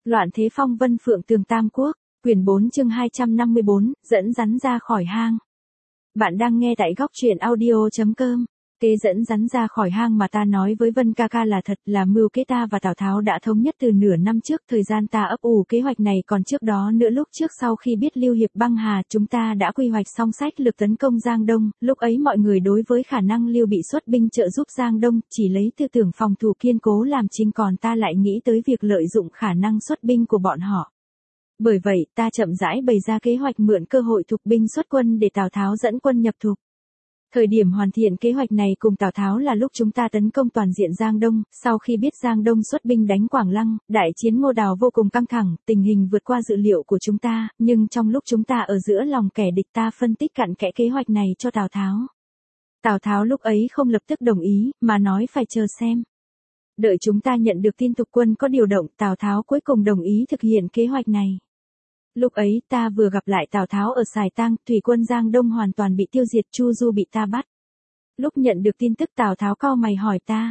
Loạn thế phong vân phượng tường tam quốc, quyển 4 chương 254, dẫn rắn ra khỏi hang. Bạn đang nghe tại góc truyện audio.com. Kế dẫn rắn ra khỏi hang mà ta nói với Vân ca ca là thật, là mưu kế ta và Tào Tháo đã thống nhất từ nửa năm trước. Thời gian ta ấp ủ kế hoạch này còn trước đó nữa, lúc trước sau khi biết Lưu Hiệp băng hà, chúng ta đã quy hoạch xong sách lược tấn công Giang Đông. Lúc ấy mọi người đối với khả năng Lưu bị xuất binh trợ giúp Giang Đông chỉ lấy tư tưởng phòng thủ kiên cố làm chính, còn ta lại nghĩ tới việc lợi dụng khả năng xuất binh của bọn họ. Bởi vậy ta chậm rãi bày ra kế hoạch mượn cơ hội thục binh xuất quân để Tào Tháo dẫn quân nhập thục. Thời điểm hoàn thiện kế hoạch này cùng Tào Tháo là lúc chúng ta tấn công toàn diện Giang Đông. Sau khi biết Giang Đông xuất binh đánh Quảng Lăng, đại chiến Ngô Đào vô cùng căng thẳng, tình hình vượt qua dự liệu của chúng ta, nhưng trong lúc chúng ta ở giữa lòng kẻ địch, ta phân tích cặn kẽ kế hoạch này cho Tào Tháo. Tào Tháo lúc ấy không lập tức đồng ý, mà nói phải chờ xem. Đợi chúng ta nhận được tin thục quân có điều động, Tào Tháo cuối cùng đồng ý thực hiện kế hoạch này. Lúc ấy ta vừa gặp lại Tào Tháo ở Sài Tang, thủy quân Giang Đông hoàn toàn bị tiêu diệt, Chu Du bị ta bắt. Lúc nhận được tin tức, Tào Tháo cau mày hỏi ta: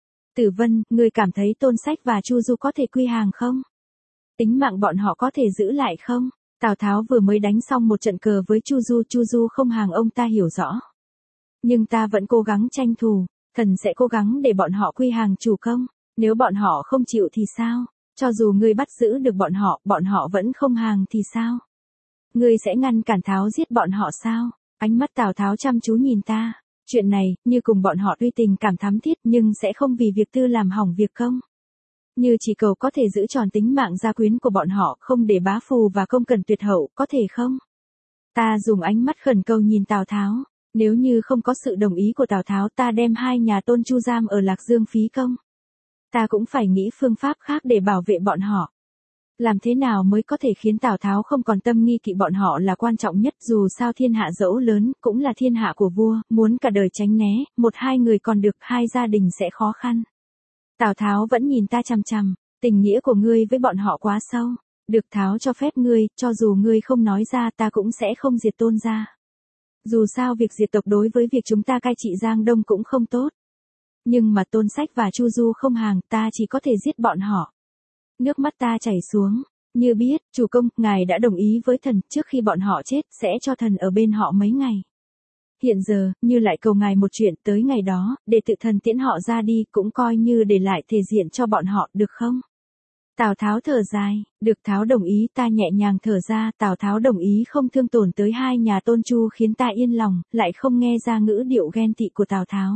Tử Vân, ngươi cảm thấy Tôn Sách và Chu Du có thể quy hàng không? Tính mạng bọn họ có thể giữ lại không? Tào Tháo vừa mới đánh xong một trận cờ với Chu Du không hàng, ông ta hiểu rõ. Nhưng ta vẫn cố gắng tranh thủ, thần sẽ cố gắng để bọn họ quy hàng chủ công. Nếu bọn họ không chịu thì sao? Cho dù ngươi bắt giữ được bọn họ vẫn không hàng thì sao? Ngươi sẽ ngăn cản Tháo giết bọn họ sao? Ánh mắt Tào Tháo chăm chú nhìn ta. Chuyện này, như cùng bọn họ tuy tình cảm thắm thiết nhưng sẽ không vì việc tư làm hỏng việc công. Như chỉ cầu có thể giữ tròn tính mạng gia quyến của bọn họ, không để bá phù và công cần tuyệt hậu, có thể không? Ta dùng ánh mắt khẩn cầu nhìn Tào Tháo. Nếu như không có sự đồng ý của Tào Tháo, ta đem hai nhà Tôn Chu giam ở Lạc Dương phí công. Ta cũng phải nghĩ phương pháp khác để bảo vệ bọn họ. Làm thế nào mới có thể khiến Tào Tháo không còn tâm nghi kỵ bọn họ là quan trọng nhất, dù sao thiên hạ dẫu lớn, cũng là thiên hạ của vua, muốn cả đời tránh né, một hai người còn được, hai gia đình sẽ khó khăn. Tào Tháo vẫn nhìn ta chằm chằm, tình nghĩa của ngươi với bọn họ quá sâu, được Tháo cho phép ngươi, cho dù ngươi không nói ra ta cũng sẽ không diệt Tôn gia. Dù sao việc diệt tộc đối với việc chúng ta cai trị Giang Đông cũng không tốt. Nhưng mà Tôn Sách và Chu Du không hàng, ta chỉ có thể giết bọn họ. Nước mắt ta chảy xuống. Như biết, chủ công, ngài đã đồng ý với thần, trước khi bọn họ chết, sẽ cho thần ở bên họ mấy ngày. Hiện giờ, như lại cầu ngài một chuyện, tới ngày đó, để tự thần tiễn họ ra đi, cũng coi như để lại thể diện cho bọn họ, được không? Tào Tháo thở dài, được Tháo đồng ý, ta nhẹ nhàng thở ra. Tào Tháo đồng ý không thương tổn tới hai nhà Tôn Chu khiến ta yên lòng, lại không nghe ra ngữ điệu ghen tị của Tào Tháo.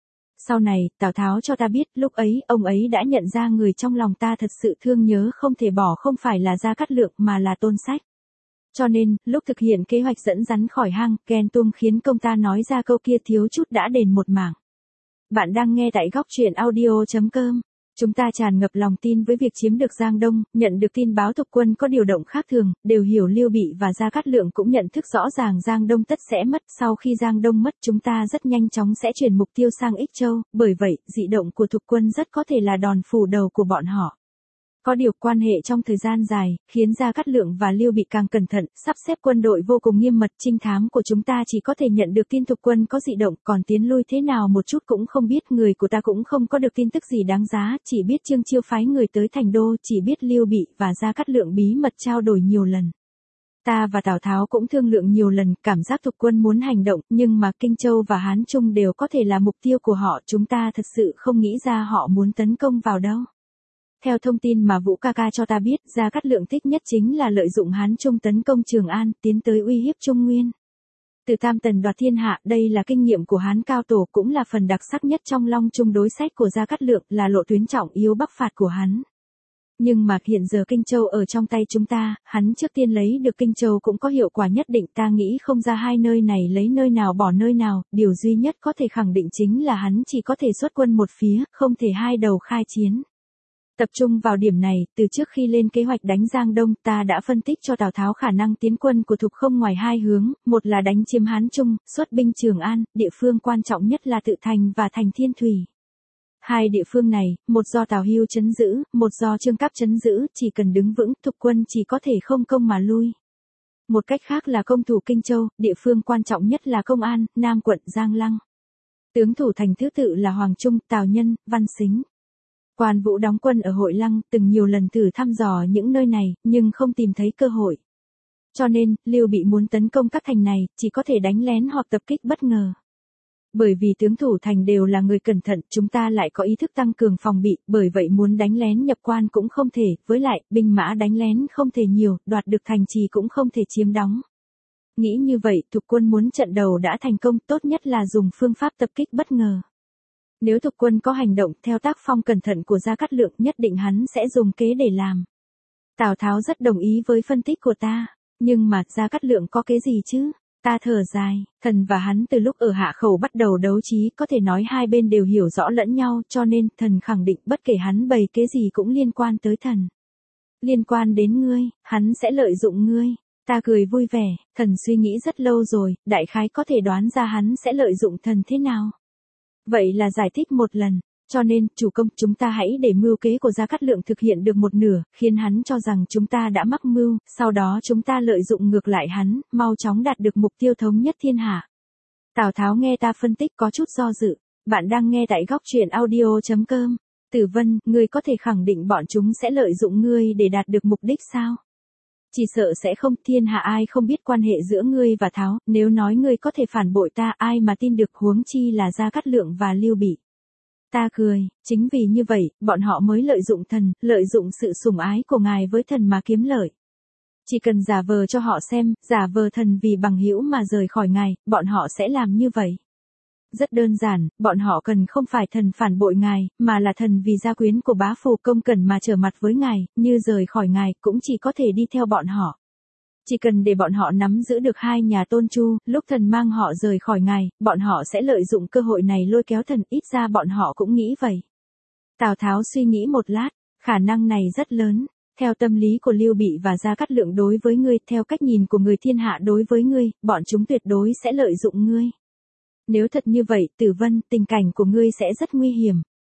Sau này, Tào Tháo cho ta biết, lúc ấy, ông ấy đã nhận ra người trong lòng ta thật sự thương nhớ không thể bỏ không phải là Gia Cát Lượng mà là Tôn Sách. Cho nên, lúc thực hiện kế hoạch dẫn rắn khỏi hang, ghen tuông khiến công ta nói ra câu kia thiếu chút đã đền một mảng. Bạn đang nghe tại góc truyện audio.com. Chúng ta tràn ngập lòng tin với việc chiếm được Giang Đông, nhận được tin báo thục quân có điều động khác thường, đều hiểu Lưu Bị và Gia Cát Lượng cũng nhận thức rõ ràng Giang Đông tất sẽ mất. Sau khi Giang Đông mất, chúng ta rất nhanh chóng sẽ chuyển mục tiêu sang Ích Châu, bởi vậy, dị động của thục quân rất có thể là đòn phủ đầu của bọn họ. Có điều quan hệ trong thời gian dài, khiến Gia Cát Lượng và Lưu Bị càng cẩn thận, sắp xếp quân đội vô cùng nghiêm mật. Trinh thám của chúng ta chỉ có thể nhận được tin thục quân có dị động, còn tiến lui thế nào một chút cũng không biết. Người của ta cũng không có được tin tức gì đáng giá, chỉ biết Trương Chiêu phái người tới thành đô, chỉ biết Lưu Bị và Gia Cát Lượng bí mật trao đổi nhiều lần. Ta và Tào Tháo cũng thương lượng nhiều lần, cảm giác thục quân muốn hành động, nhưng mà Kinh Châu và Hán Trung đều có thể là mục tiêu của họ, chúng ta thật sự không nghĩ ra họ muốn tấn công vào đâu. Theo thông tin mà Vũ ca ca cho ta biết, Gia Cát Lượng thích nhất chính là lợi dụng Hán Trung tấn công Trường An, tiến tới uy hiếp Trung Nguyên. Từ Tam Tần đoạt thiên hạ, đây là kinh nghiệm của Hán cao tổ, cũng là phần đặc sắc nhất trong Long Trung đối sách của Gia Cát Lượng, là lộ tuyến trọng yếu bắc phạt của hắn. Nhưng mà hiện giờ Kinh Châu ở trong tay chúng ta, hắn trước tiên lấy được Kinh Châu cũng có hiệu quả nhất định, ta nghĩ không ra hai nơi này lấy nơi nào bỏ nơi nào, điều duy nhất có thể khẳng định chính là hắn chỉ có thể xuất quân một phía, không thể hai đầu khai chiến. Tập trung vào điểm này, từ trước khi lên kế hoạch đánh Giang Đông, ta đã phân tích cho Tào Tháo khả năng tiến quân của thục không ngoài hai hướng, một là đánh chiếm Hán Trung, xuất binh Trường An, địa phương quan trọng nhất là Tự Thành và Thành Thiên Thủy. Hai địa phương này, một do Tào Hưu trấn giữ, một do Trương Cáp trấn giữ, chỉ cần đứng vững, thục quân chỉ có thể không công mà lui. Một cách khác là công thủ Kinh Châu, địa phương quan trọng nhất là Công An, Nam quận Giang Lăng. Tướng thủ thành thứ tự là Hoàng Trung, Tào Nhân, Văn Sính. Quan Vũ đóng quân ở Hội Lăng, từng nhiều lần thử thăm dò những nơi này, nhưng không tìm thấy cơ hội. Cho nên, Lưu Bị muốn tấn công các thành này, chỉ có thể đánh lén hoặc tập kích bất ngờ. Bởi vì tướng thủ thành đều là người cẩn thận, chúng ta lại có ý thức tăng cường phòng bị, bởi vậy muốn đánh lén nhập quan cũng không thể, với lại, binh mã đánh lén không thể nhiều, đoạt được thành trì cũng không thể chiếm đóng. Nghĩ như vậy, Thục quân muốn trận đầu đã thành công, tốt nhất là dùng phương pháp tập kích bất ngờ. Nếu Thục quân có hành động theo tác phong cẩn thận của Gia Cát Lượng, nhất định hắn sẽ dùng kế để làm. Tào Tháo rất đồng ý với phân tích của ta, nhưng mà Gia Cát Lượng có kế gì chứ? Ta thở dài, thần và hắn từ lúc ở Hạ Khẩu bắt đầu đấu trí, có thể nói hai bên đều hiểu rõ lẫn nhau, cho nên thần khẳng định bất kể hắn bày kế gì cũng liên quan tới thần. Liên quan đến ngươi, hắn sẽ lợi dụng ngươi. Ta cười vui vẻ, thần suy nghĩ rất lâu rồi, đại khái có thể đoán ra hắn sẽ lợi dụng thần thế nào. Vậy là giải thích một lần, cho nên, chủ công, chúng ta hãy để mưu kế của Gia Cát Lượng thực hiện được một nửa, khiến hắn cho rằng chúng ta đã mắc mưu, sau đó chúng ta lợi dụng ngược lại hắn, mau chóng đạt được mục tiêu thống nhất thiên hạ. Tào Tháo nghe ta phân tích có chút do dự, bạn đang nghe tại góc truyện audio.com. Tử Vân, ngươi có thể khẳng định bọn chúng sẽ lợi dụng ngươi để đạt được mục đích sao? Chỉ sợ sẽ không, thiên hạ ai không biết quan hệ giữa ngươi và Tháo, nếu nói ngươi có thể phản bội ta, ai mà tin được, huống chi là Gia Cát Lượng và Lưu Bị. Ta cười, chính vì như vậy, bọn họ mới lợi dụng thần, lợi dụng sự sủng ái của ngài với thần mà kiếm lợi. Chỉ cần giả vờ cho họ xem, giả vờ thần vì bằng hữu mà rời khỏi ngài, bọn họ sẽ làm như vậy. Rất đơn giản, bọn họ cần không phải thần phản bội ngài, mà là thần vì gia quyến của bá phụ Công Cẩn mà trở mặt với ngài, như rời khỏi ngài, cũng chỉ có thể đi theo bọn họ. Chỉ cần để bọn họ nắm giữ được hai nhà Tôn Chu, lúc thần mang họ rời khỏi ngài, bọn họ sẽ lợi dụng cơ hội này lôi kéo thần, ít ra bọn họ cũng nghĩ vậy. Tào Tháo suy nghĩ một lát, khả năng này rất lớn. Theo tâm lý của Lưu Bị và Gia Cát Lượng đối với ngươi, theo cách nhìn của người thiên hạ đối với ngươi, bọn chúng tuyệt đối sẽ lợi dụng ngươi. Nếu thật như vậy, Tử Vân, tình cảnh của ngươi sẽ rất nguy hiểm.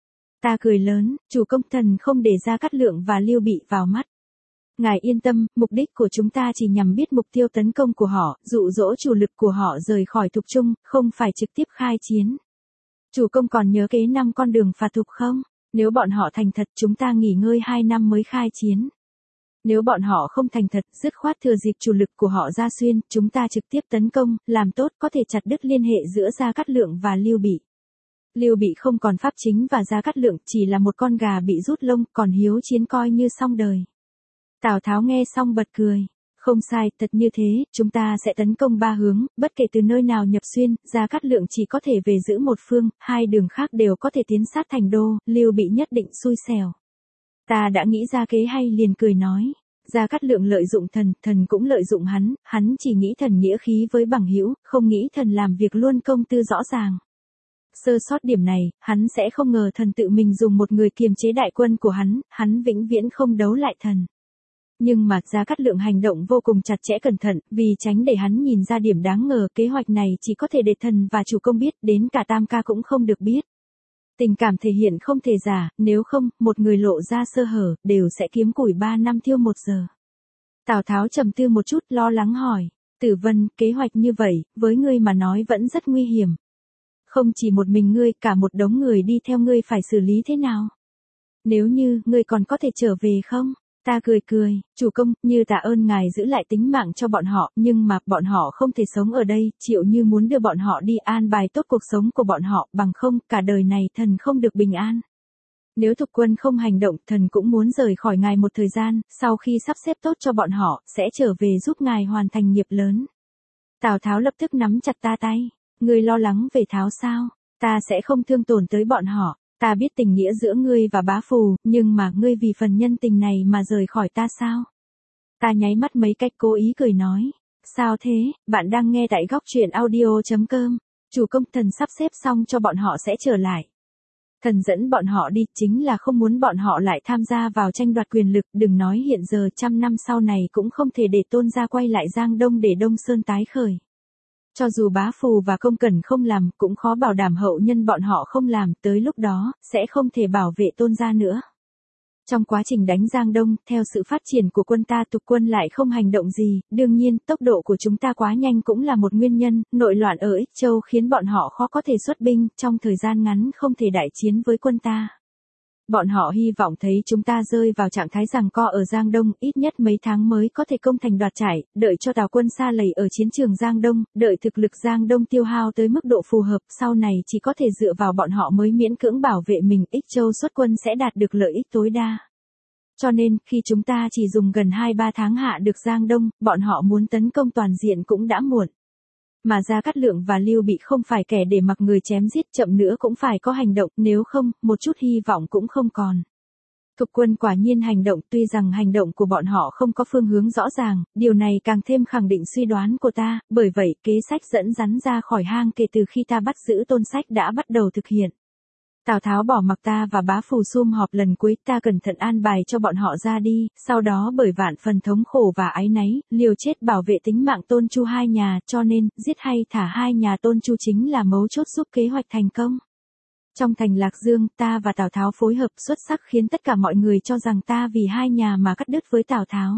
Ta cười lớn, chủ công, thần không để Gia Cát Lượng và Lưu Bị vào mắt. Ngài yên tâm, mục đích của chúng ta chỉ nhằm biết mục tiêu tấn công của họ, dụ dỗ chủ lực của họ rời khỏi Thục Trung, không phải trực tiếp khai chiến. Chủ công còn nhớ kế 5 con đường phạt Thục không? Nếu bọn họ thành thật, chúng ta nghỉ ngơi 2 năm mới khai chiến. Nếu bọn họ không thành thật, dứt khoát thừa dịp chủ lực của họ ra xuyên, chúng ta trực tiếp tấn công, làm tốt có thể chặt đứt liên hệ giữa Gia Cát Lượng và Lưu Bị. Lưu Bị không còn pháp chính và Gia Cát Lượng chỉ là một con gà bị rút lông, còn hiếu chiến coi như xong đời. Tào Tháo nghe xong bật cười. Không sai, thật như thế, chúng ta sẽ tấn công 3 hướng, bất kể từ nơi nào nhập xuyên, Gia Cát Lượng chỉ có thể về giữ một phương, 2 đường khác đều có thể tiến sát thành đô, Lưu Bị nhất định xui xẻo. Ta đã nghĩ ra kế hay liền cười nói. Gia Cát Lượng lợi dụng thần, thần cũng lợi dụng hắn chỉ nghĩ thần nghĩa khí với bằng hữu, không nghĩ thần làm việc luôn công tư rõ ràng. Sơ sót điểm này, hắn sẽ không ngờ thần tự mình dùng một người kiềm chế đại quân của hắn vĩnh viễn không đấu lại thần. Nhưng mà Gia Cát Lượng hành động vô cùng chặt chẽ cẩn thận, vì tránh để hắn nhìn ra điểm đáng ngờ, kế hoạch này chỉ có thể để thần và chủ công biết, đến cả Tam Ca cũng không được biết. Tình cảm thể hiện không thể giả, nếu không, một người lộ ra sơ hở, đều sẽ kiếm củi 3 năm thiêu 1 giờ. Tào Tháo trầm tư một chút, lo lắng hỏi, Tử Vân, kế hoạch như vậy, với ngươi mà nói vẫn rất nguy hiểm. Không chỉ một mình ngươi, cả một đống người đi theo ngươi phải xử lý thế nào? Nếu như, ngươi còn có thể trở về không? Ta cười, chủ công, như tạ ơn ngài giữ lại tính mạng cho bọn họ, nhưng mà, bọn họ không thể sống ở đây, Triệu Như muốn đưa bọn họ đi an bài tốt cuộc sống của bọn họ, bằng không, cả đời này thần không được bình an. Nếu Thục quân không hành động, thần cũng muốn rời khỏi ngài một thời gian, sau khi sắp xếp tốt cho bọn họ, sẽ trở về giúp ngài hoàn thành nghiệp lớn. Tào Tháo lập tức nắm chặt ta tay, ngươi lo lắng về Tháo sao? Ta sẽ không thương tổn tới bọn họ. Ta biết tình nghĩa giữa ngươi và bá phù, nhưng mà ngươi vì phần nhân tình này mà rời khỏi ta sao? Ta nháy mắt mấy cách cố ý cười nói. Sao thế, bạn đang nghe tại góc truyện audio.com. Chủ công, thần sắp xếp xong cho bọn họ sẽ trở lại. Thần dẫn bọn họ đi, chính là không muốn bọn họ lại tham gia vào tranh đoạt quyền lực, đừng nói hiện giờ 100 năm sau này cũng không thể để Tôn gia quay lại Giang Đông để Đông Sơn tái khởi. Cho dù bá phù và Công Cẩn không làm, cũng khó bảo đảm hậu nhân bọn họ không làm, tới lúc đó, sẽ không thể bảo vệ Tôn gia nữa. Trong quá trình đánh Giang Đông, theo sự phát triển của quân ta, Thục quân lại không hành động gì, đương nhiên, tốc độ của chúng ta quá nhanh cũng là một nguyên nhân, nội loạn ở Ích Châu khiến bọn họ khó có thể xuất binh, trong thời gian ngắn không thể đại chiến với quân ta. Bọn họ hy vọng thấy chúng ta rơi vào trạng thái giằng co ở Giang Đông, ít nhất mấy tháng mới có thể công thành đoạt trải, đợi cho Tào quân sa lầy ở chiến trường Giang Đông, đợi thực lực Giang Đông tiêu hao tới mức độ phù hợp, sau này chỉ có thể dựa vào bọn họ mới miễn cưỡng bảo vệ mình, Ích Châu xuất quân sẽ đạt được lợi ích tối đa. Cho nên, khi chúng ta chỉ dùng gần 2-3 tháng hạ được Giang Đông, bọn họ muốn tấn công toàn diện cũng đã muộn. Mà Gia Cát Lượng và Lưu Bị không phải kẻ để mặc người chém giết, chậm nữa cũng phải có hành động, nếu không, một chút hy vọng cũng không còn. Thục quân quả nhiên hành động, tuy rằng hành động của bọn họ không có phương hướng rõ ràng, điều này càng thêm khẳng định suy đoán của ta, bởi vậy kế sách dẫn rắn ra khỏi hang kể từ khi ta bắt giữ Tôn Sách đã bắt đầu thực hiện. Tào Tháo bỏ mặc ta và Bá Phù sum họp lần cuối, ta cẩn thận an bài cho bọn họ ra đi, sau đó bởi vạn phần thống khổ và áy náy, liều chết bảo vệ tính mạng Tôn Chu hai nhà, cho nên, giết hay thả hai nhà Tôn Chu chính là mấu chốt giúp kế hoạch thành công. Trong thành Lạc Dương, ta và Tào Tháo phối hợp xuất sắc khiến tất cả mọi người cho rằng ta vì hai nhà mà cắt đứt với Tào Tháo.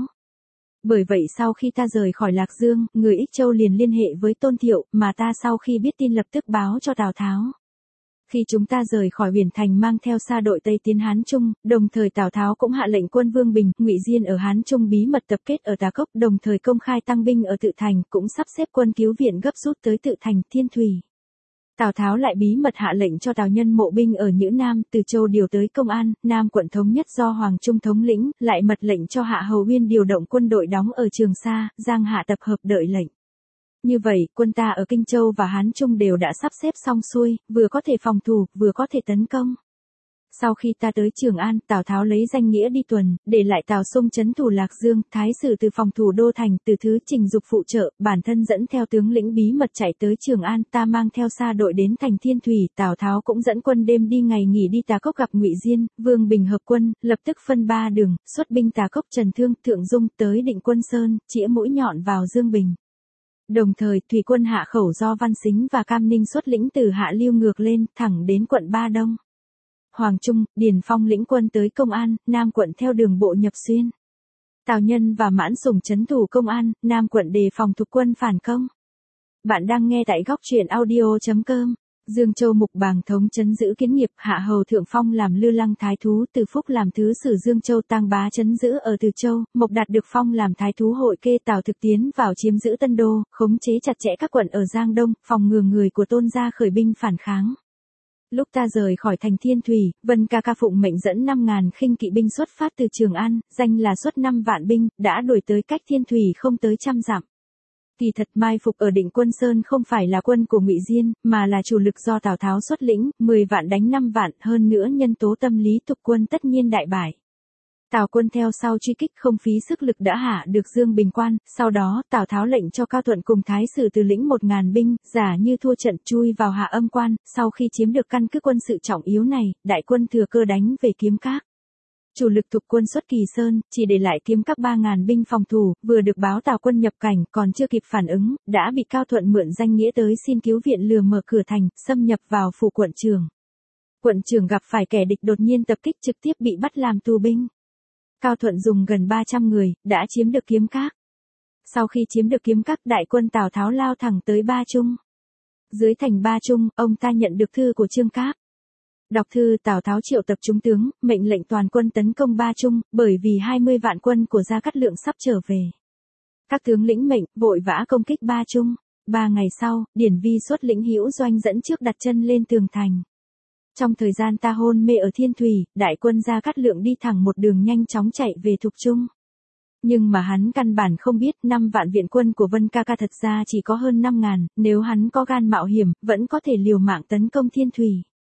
Bởi vậy sau khi ta rời khỏi Lạc Dương, người Ích Châu liền liên hệ với Tôn Thiệu, mà ta sau khi biết tin lập tức báo cho Tào Tháo. Khi chúng ta rời khỏi Huyền Thành mang theo sa đội Tây tiến Hán Trung, đồng thời Tào Tháo cũng hạ lệnh quân Vương Bình, Ngụy Diên ở Hán Trung bí mật tập kết ở Tà Cốc, đồng thời công khai tăng binh ở Tự Thành, cũng sắp xếp quân cứu viện gấp rút tới Tự Thành, Thiên Thủy. Tào Tháo lại bí mật hạ lệnh cho Tào Nhân mộ binh ở Nhữ Nam, Từ Châu điều tới Công An, Nam quận thống nhất do Hoàng Trung thống lĩnh, lại mật lệnh cho Hạ Hầu Uyên điều động quân đội đóng ở Trường Sa, Giang Hạ tập hợp đợi lệnh. Như vậy, quân ta ở Kinh Châu và Hán Trung đều đã sắp xếp xong xuôi, vừa có thể phòng thủ, vừa có thể tấn công. Sau khi ta tới Trường An, Tào Tháo lấy danh nghĩa đi tuần, để lại Tào Sung trấn thủ Lạc Dương, Thái sử từ phòng thủ Đô Thành, Từ Thứ trình dục phụ trợ, bản thân dẫn theo tướng lĩnh bí mật chạy tới Trường An, ta mang theo sa đội đến thành Thiên Thủy, Tào Tháo cũng dẫn quân đêm đi ngày nghỉ đi Tà Cốc gặp Ngụy Diên, Vương Bình hợp quân, lập tức phân ba đường, xuất binh Tà Cốc Trần Thương, Thượng Dung tới Định Quân Sơn, chĩa mũi nhọn vào Dương Bình. Đồng thời, thủy quân hạ khẩu do Văn Sính và Cam Ninh xuất lĩnh từ Hạ Lưu ngược lên, thẳng đến quận Ba Đông. Hoàng Trung, Điền Phong lĩnh quân tới Công An, Nam quận theo đường bộ nhập xuyên. Tào Nhân và Mãn Sùng trấn thủ Công An, Nam quận đề phòng thục quân phản công. Bạn đang nghe tại góc truyện audio.com. Dương Châu Mục Bàng thống trấn giữ Kiến Nghiệp, Hạ Hầu Thượng Phong làm Lư Lăng thái thú, Từ Phúc làm thứ sử Dương Châu, Tang Bá trấn giữ ở Từ Châu, Mộc Đạt được phong làm thái thú hội kê, Tào Thực tiến vào chiếm giữ Tân Đô, khống chế chặt chẽ các quận ở Giang Đông, phòng ngừa người của Tôn gia khởi binh phản kháng. Lúc ta rời khỏi thành Thiên Thủy, Vân Ca Ca phụng mệnh dẫn 5.000 khinh kỵ binh xuất phát từ Trường An, danh là xuất 5 vạn binh, đã đuổi tới cách Thiên Thủy không tới 100 dặm. Kỳ thật mai phục ở Định Quân Sơn không phải là quân của Ngụy Diên, mà là chủ lực do Tào Tháo xuất lĩnh, 10 vạn đánh 5 vạn, hơn nữa nhân tố tâm lý thục quân tất nhiên đại bại. Tào quân theo sau truy kích không phí sức lực đã hạ được Dương Bình Quan, sau đó Tào Tháo lệnh cho Cao Thuận cùng Thái sử từ lĩnh 1.000 binh, giả như thua trận chui vào Hạ Âm Quan, sau khi chiếm được căn cứ quân sự trọng yếu này, đại quân thừa cơ đánh về Kiếm Các. Chủ lực thục quân xuất Kỳ Sơn, chỉ để lại Kiếm Các 3.000 binh phòng thủ, vừa được báo Tào quân nhập cảnh, còn chưa kịp phản ứng, đã bị Cao Thuận mượn danh nghĩa tới xin cứu viện lừa mở cửa thành, xâm nhập vào phủ quận trưởng. Quận trưởng gặp phải kẻ địch đột nhiên tập kích trực tiếp bị bắt làm tù binh. Cao Thuận dùng gần 300 người, đã chiếm được Kiếm Các. Sau khi chiếm được Kiếm Các, đại quân Tào Tháo lao thẳng tới Ba Trung. Dưới thành Ba Trung, ông ta nhận được thư của Trương Cáp. Đọc thư, Tào Tháo triệu tập chúng tướng, mệnh lệnh toàn quân tấn công Ba Trung, bởi vì 20 vạn quân của Gia Cát Lượng sắp trở về. Các tướng lĩnh mệnh, vội vã công kích Ba Trung. 3 ngày sau, Điển Vi xuất lĩnh Hữu Doanh dẫn trước đặt chân lên tường thành. Trong thời gian ta hôn mê ở Thiên Thủy, đại quân Gia Cát Lượng đi thẳng một đường nhanh chóng chạy về Thục Trung. Nhưng mà hắn căn bản không biết 5 vạn viện quân của Vân Ca Ca thật ra chỉ có hơn 5.000, nếu hắn có gan mạo hiểm, vẫn có thể liều mạng tấn công Thiên Thủy.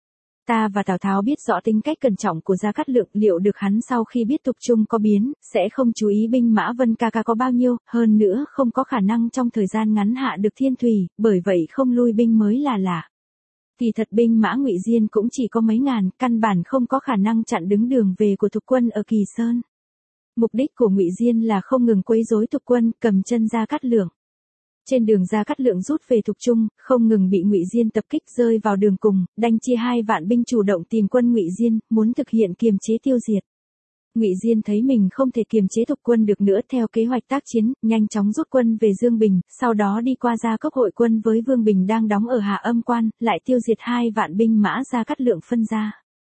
Ta và Tào Tháo biết rõ tính cách cẩn trọng của Gia Cát Lượng, liệu được hắn sau khi biết Thục Trung có biến, sẽ không chú ý binh mã Vân Ca Ca có bao nhiêu, hơn nữa không có khả năng trong thời gian ngắn hạ được Thiên Thủy, bởi vậy không lui binh mới là lạ. Kỳ thật binh mã Ngụy Diên cũng chỉ có mấy ngàn, căn bản không có khả năng chặn đứng đường về của thục quân ở Kỳ Sơn. Mục đích của Ngụy Diên là không ngừng quấy rối thục quân, cầm chân Gia Cát Lượng. Trên đường Gia Cát Lượng rút về Thục Trung, không ngừng bị Ngụy Diên tập kích rơi vào đường cùng, đành chia 2 vạn binh chủ động tìm quân Ngụy Diên, muốn thực hiện kiềm chế tiêu diệt. Ngụy Diên thấy mình không thể kiềm chế thục quân được nữa, theo kế hoạch tác chiến, nhanh chóng rút quân về Dương Bình, sau đó đi qua Gia Cốc hội quân với Vương Bình đang đóng ở Hạ Âm Quan, lại tiêu diệt 2 vạn binh mã Gia Cát Lượng phân ra.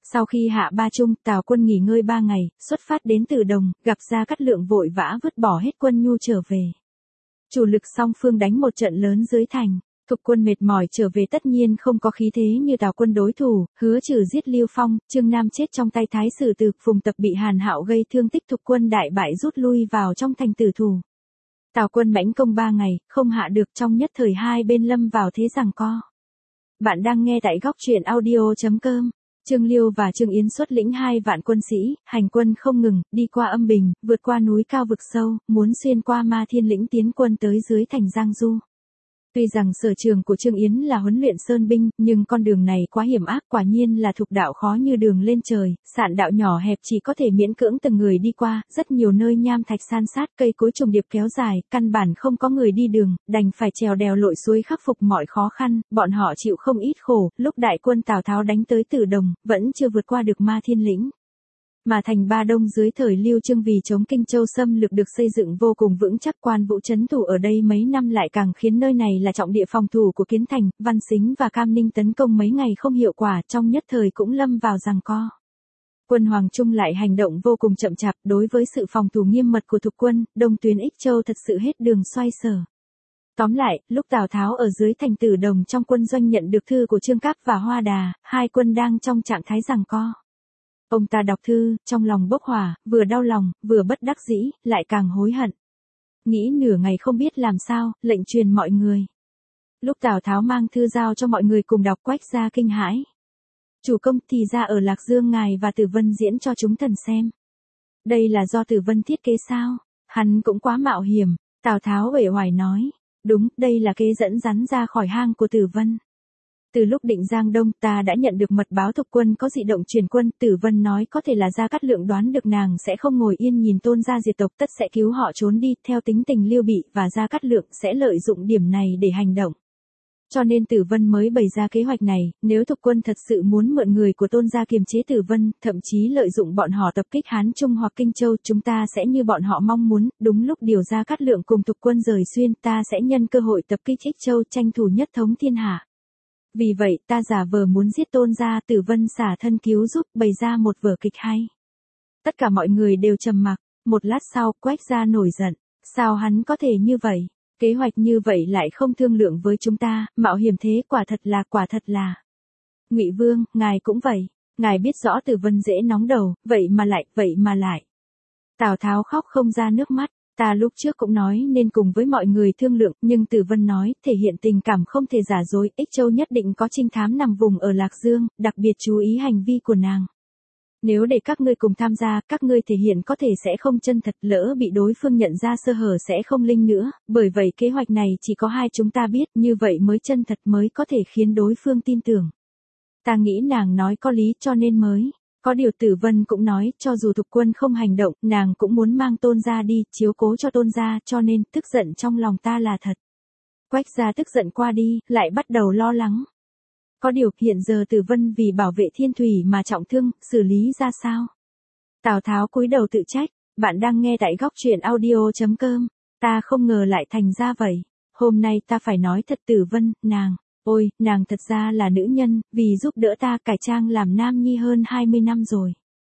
Sau khi hạ ba chung, Tào quân nghỉ ngơi 3 ngày, xuất phát đến Từ Đồng, gặp Gia Cát Lượng vội vã vứt bỏ hết quân nhu trở về. Chủ lực song phương đánh một trận lớn dưới thành. Thục quân mệt mỏi trở về tất nhiên không có khí thế như Tào quân đối thủ, Hứa Trừ giết Lưu Phong, Trương Nam chết trong tay Thái sử Từ, Phùng Tập bị Hàn Hạo gây thương tích, thục quân đại bại rút lui vào trong thành tử thủ. Tào quân mãnh công 3 ngày, không hạ được, trong nhất thời hai bên lâm vào thế giằng co. Bạn đang nghe tại góc truyện audio.com. Trương Liêu và Trương Yến xuất lĩnh 2 vạn quân sĩ, hành quân không ngừng, đi qua Âm Bình, vượt qua núi cao vực sâu, muốn xuyên qua Ma Thiên Lĩnh tiến quân tới dưới thành Giang Du. Tuy rằng sở trường của Trương Yến là huấn luyện sơn binh, nhưng con đường này quá hiểm ác, quả nhiên là thục đạo khó như đường lên trời, sạn đạo nhỏ hẹp chỉ có thể miễn cưỡng từng người đi qua, rất nhiều nơi nham thạch san sát, cây cối trùng điệp kéo dài, căn bản không có người đi đường, đành phải trèo đèo lội suối khắc phục mọi khó khăn, bọn họ chịu không ít khổ, lúc đại quân Tào Tháo đánh tới Từ Đồng, vẫn chưa vượt qua được Ma Thiên Lĩnh. Mà thành Ba Đông dưới thời Lưu Chương vì chống Kinh Châu xâm lược được xây dựng vô cùng vững chắc, Quan Vũ trấn thủ ở đây mấy năm lại càng khiến nơi này là trọng địa phòng thủ của Kiến Thành, Văn Sính và Cam Ninh tấn công mấy ngày không hiệu quả, trong nhất thời cũng lâm vào giằng co. Quân Hoàng Trung lại hành động vô cùng chậm chạp, đối với sự phòng thủ nghiêm mật của thục quân, Đông tuyến Ích Châu thật sự hết đường xoay sở. Tóm lại, lúc Tào Tháo ở dưới thành Tử Đồng trong quân doanh nhận được thư của Trương Cáp và Hoa Đà, hai quân đang trong trạng thái giằng co. Ông ta đọc thư, trong lòng bốc hỏa, vừa đau lòng, vừa bất đắc dĩ, lại càng hối hận. Nghĩ nửa ngày không biết làm sao, lệnh truyền mọi người. Lúc Tào Tháo mang thư giao cho mọi người cùng đọc, Quách gia kinh hãi. Chủ công, thì ra ở Lạc Dương ngài và Tử Vân diễn cho chúng thần xem. Đây là do Tử Vân thiết kế sao? Hắn cũng quá mạo hiểm. Tào Tháo uể oải nói. Đúng, đây là kế dẫn rắn ra khỏi hang của Tử Vân. Từ lúc định Giang Đông, ta đã nhận được mật báo thục quân có dị động truyền quân, Tử Vân nói có thể là Gia Cát Lượng đoán được nàng sẽ không ngồi yên nhìn Tôn gia diệt tộc, tất sẽ cứu họ trốn đi, theo tính tình Lưu Bị và Gia Cát Lượng sẽ lợi dụng điểm này để hành động. Cho nên Tử Vân mới bày ra kế hoạch này, nếu thục quân thật sự muốn mượn người của Tôn gia kiềm chế Tử Vân, thậm chí lợi dụng bọn họ tập kích Hán Trung hoặc Kinh Châu, chúng ta sẽ như bọn họ mong muốn, đúng lúc điều Gia Cát Lượng cùng thục quân rời xuyên, ta sẽ nhân cơ hội tập kích Ích Châu, tranh thủ nhất thống thiên hạ. Vì vậy, ta giả vờ muốn giết Tôn gia, Tử Vân xả thân cứu giúp, bày ra một vở kịch hay. Tất cả mọi người đều trầm mặc, một lát sau, Quách gia nổi giận, sao hắn có thể như vậy? Kế hoạch như vậy lại không thương lượng với chúng ta, mạo hiểm thế, quả thật là. Ngụy Vương, ngài cũng vậy, ngài biết rõ Tử Vân dễ nóng đầu, vậy mà lại. Tào Tháo khóc không ra nước mắt. Ta lúc trước cũng nói nên cùng với mọi người thương lượng, nhưng Tử Vân nói, thể hiện tình cảm không thể giả dối, Ích Châu nhất định có trinh thám nằm vùng ở Lạc Dương, đặc biệt chú ý hành vi của nàng. Nếu để các ngươi cùng tham gia, các ngươi thể hiện có thể sẽ không chân thật, lỡ bị đối phương nhận ra sơ hở sẽ không linh nữa, bởi vậy kế hoạch này chỉ có hai chúng ta biết, như vậy mới chân thật, mới có thể khiến đối phương tin tưởng. Ta nghĩ nàng nói có lý, cho nên mới. Có điều Tử Vân cũng nói, cho dù thục quân không hành động, nàng cũng muốn mang Tôn gia đi, chiếu cố cho Tôn gia, cho nên, tức giận trong lòng ta là thật. Quách gia tức giận qua đi, lại bắt đầu lo lắng. Có điều, hiện giờ Tử Vân vì bảo vệ thiên thủy mà trọng thương, xử lý ra sao? Tào Tháo cúi đầu tự trách, bạn đang nghe tại góc truyện audio.com, ta không ngờ lại thành ra vậy. Hôm nay ta phải nói thật Tử Vân, ôi, nàng thật ra là nữ nhân, vì giúp đỡ ta cải trang làm nam nhi hơn 20 năm rồi.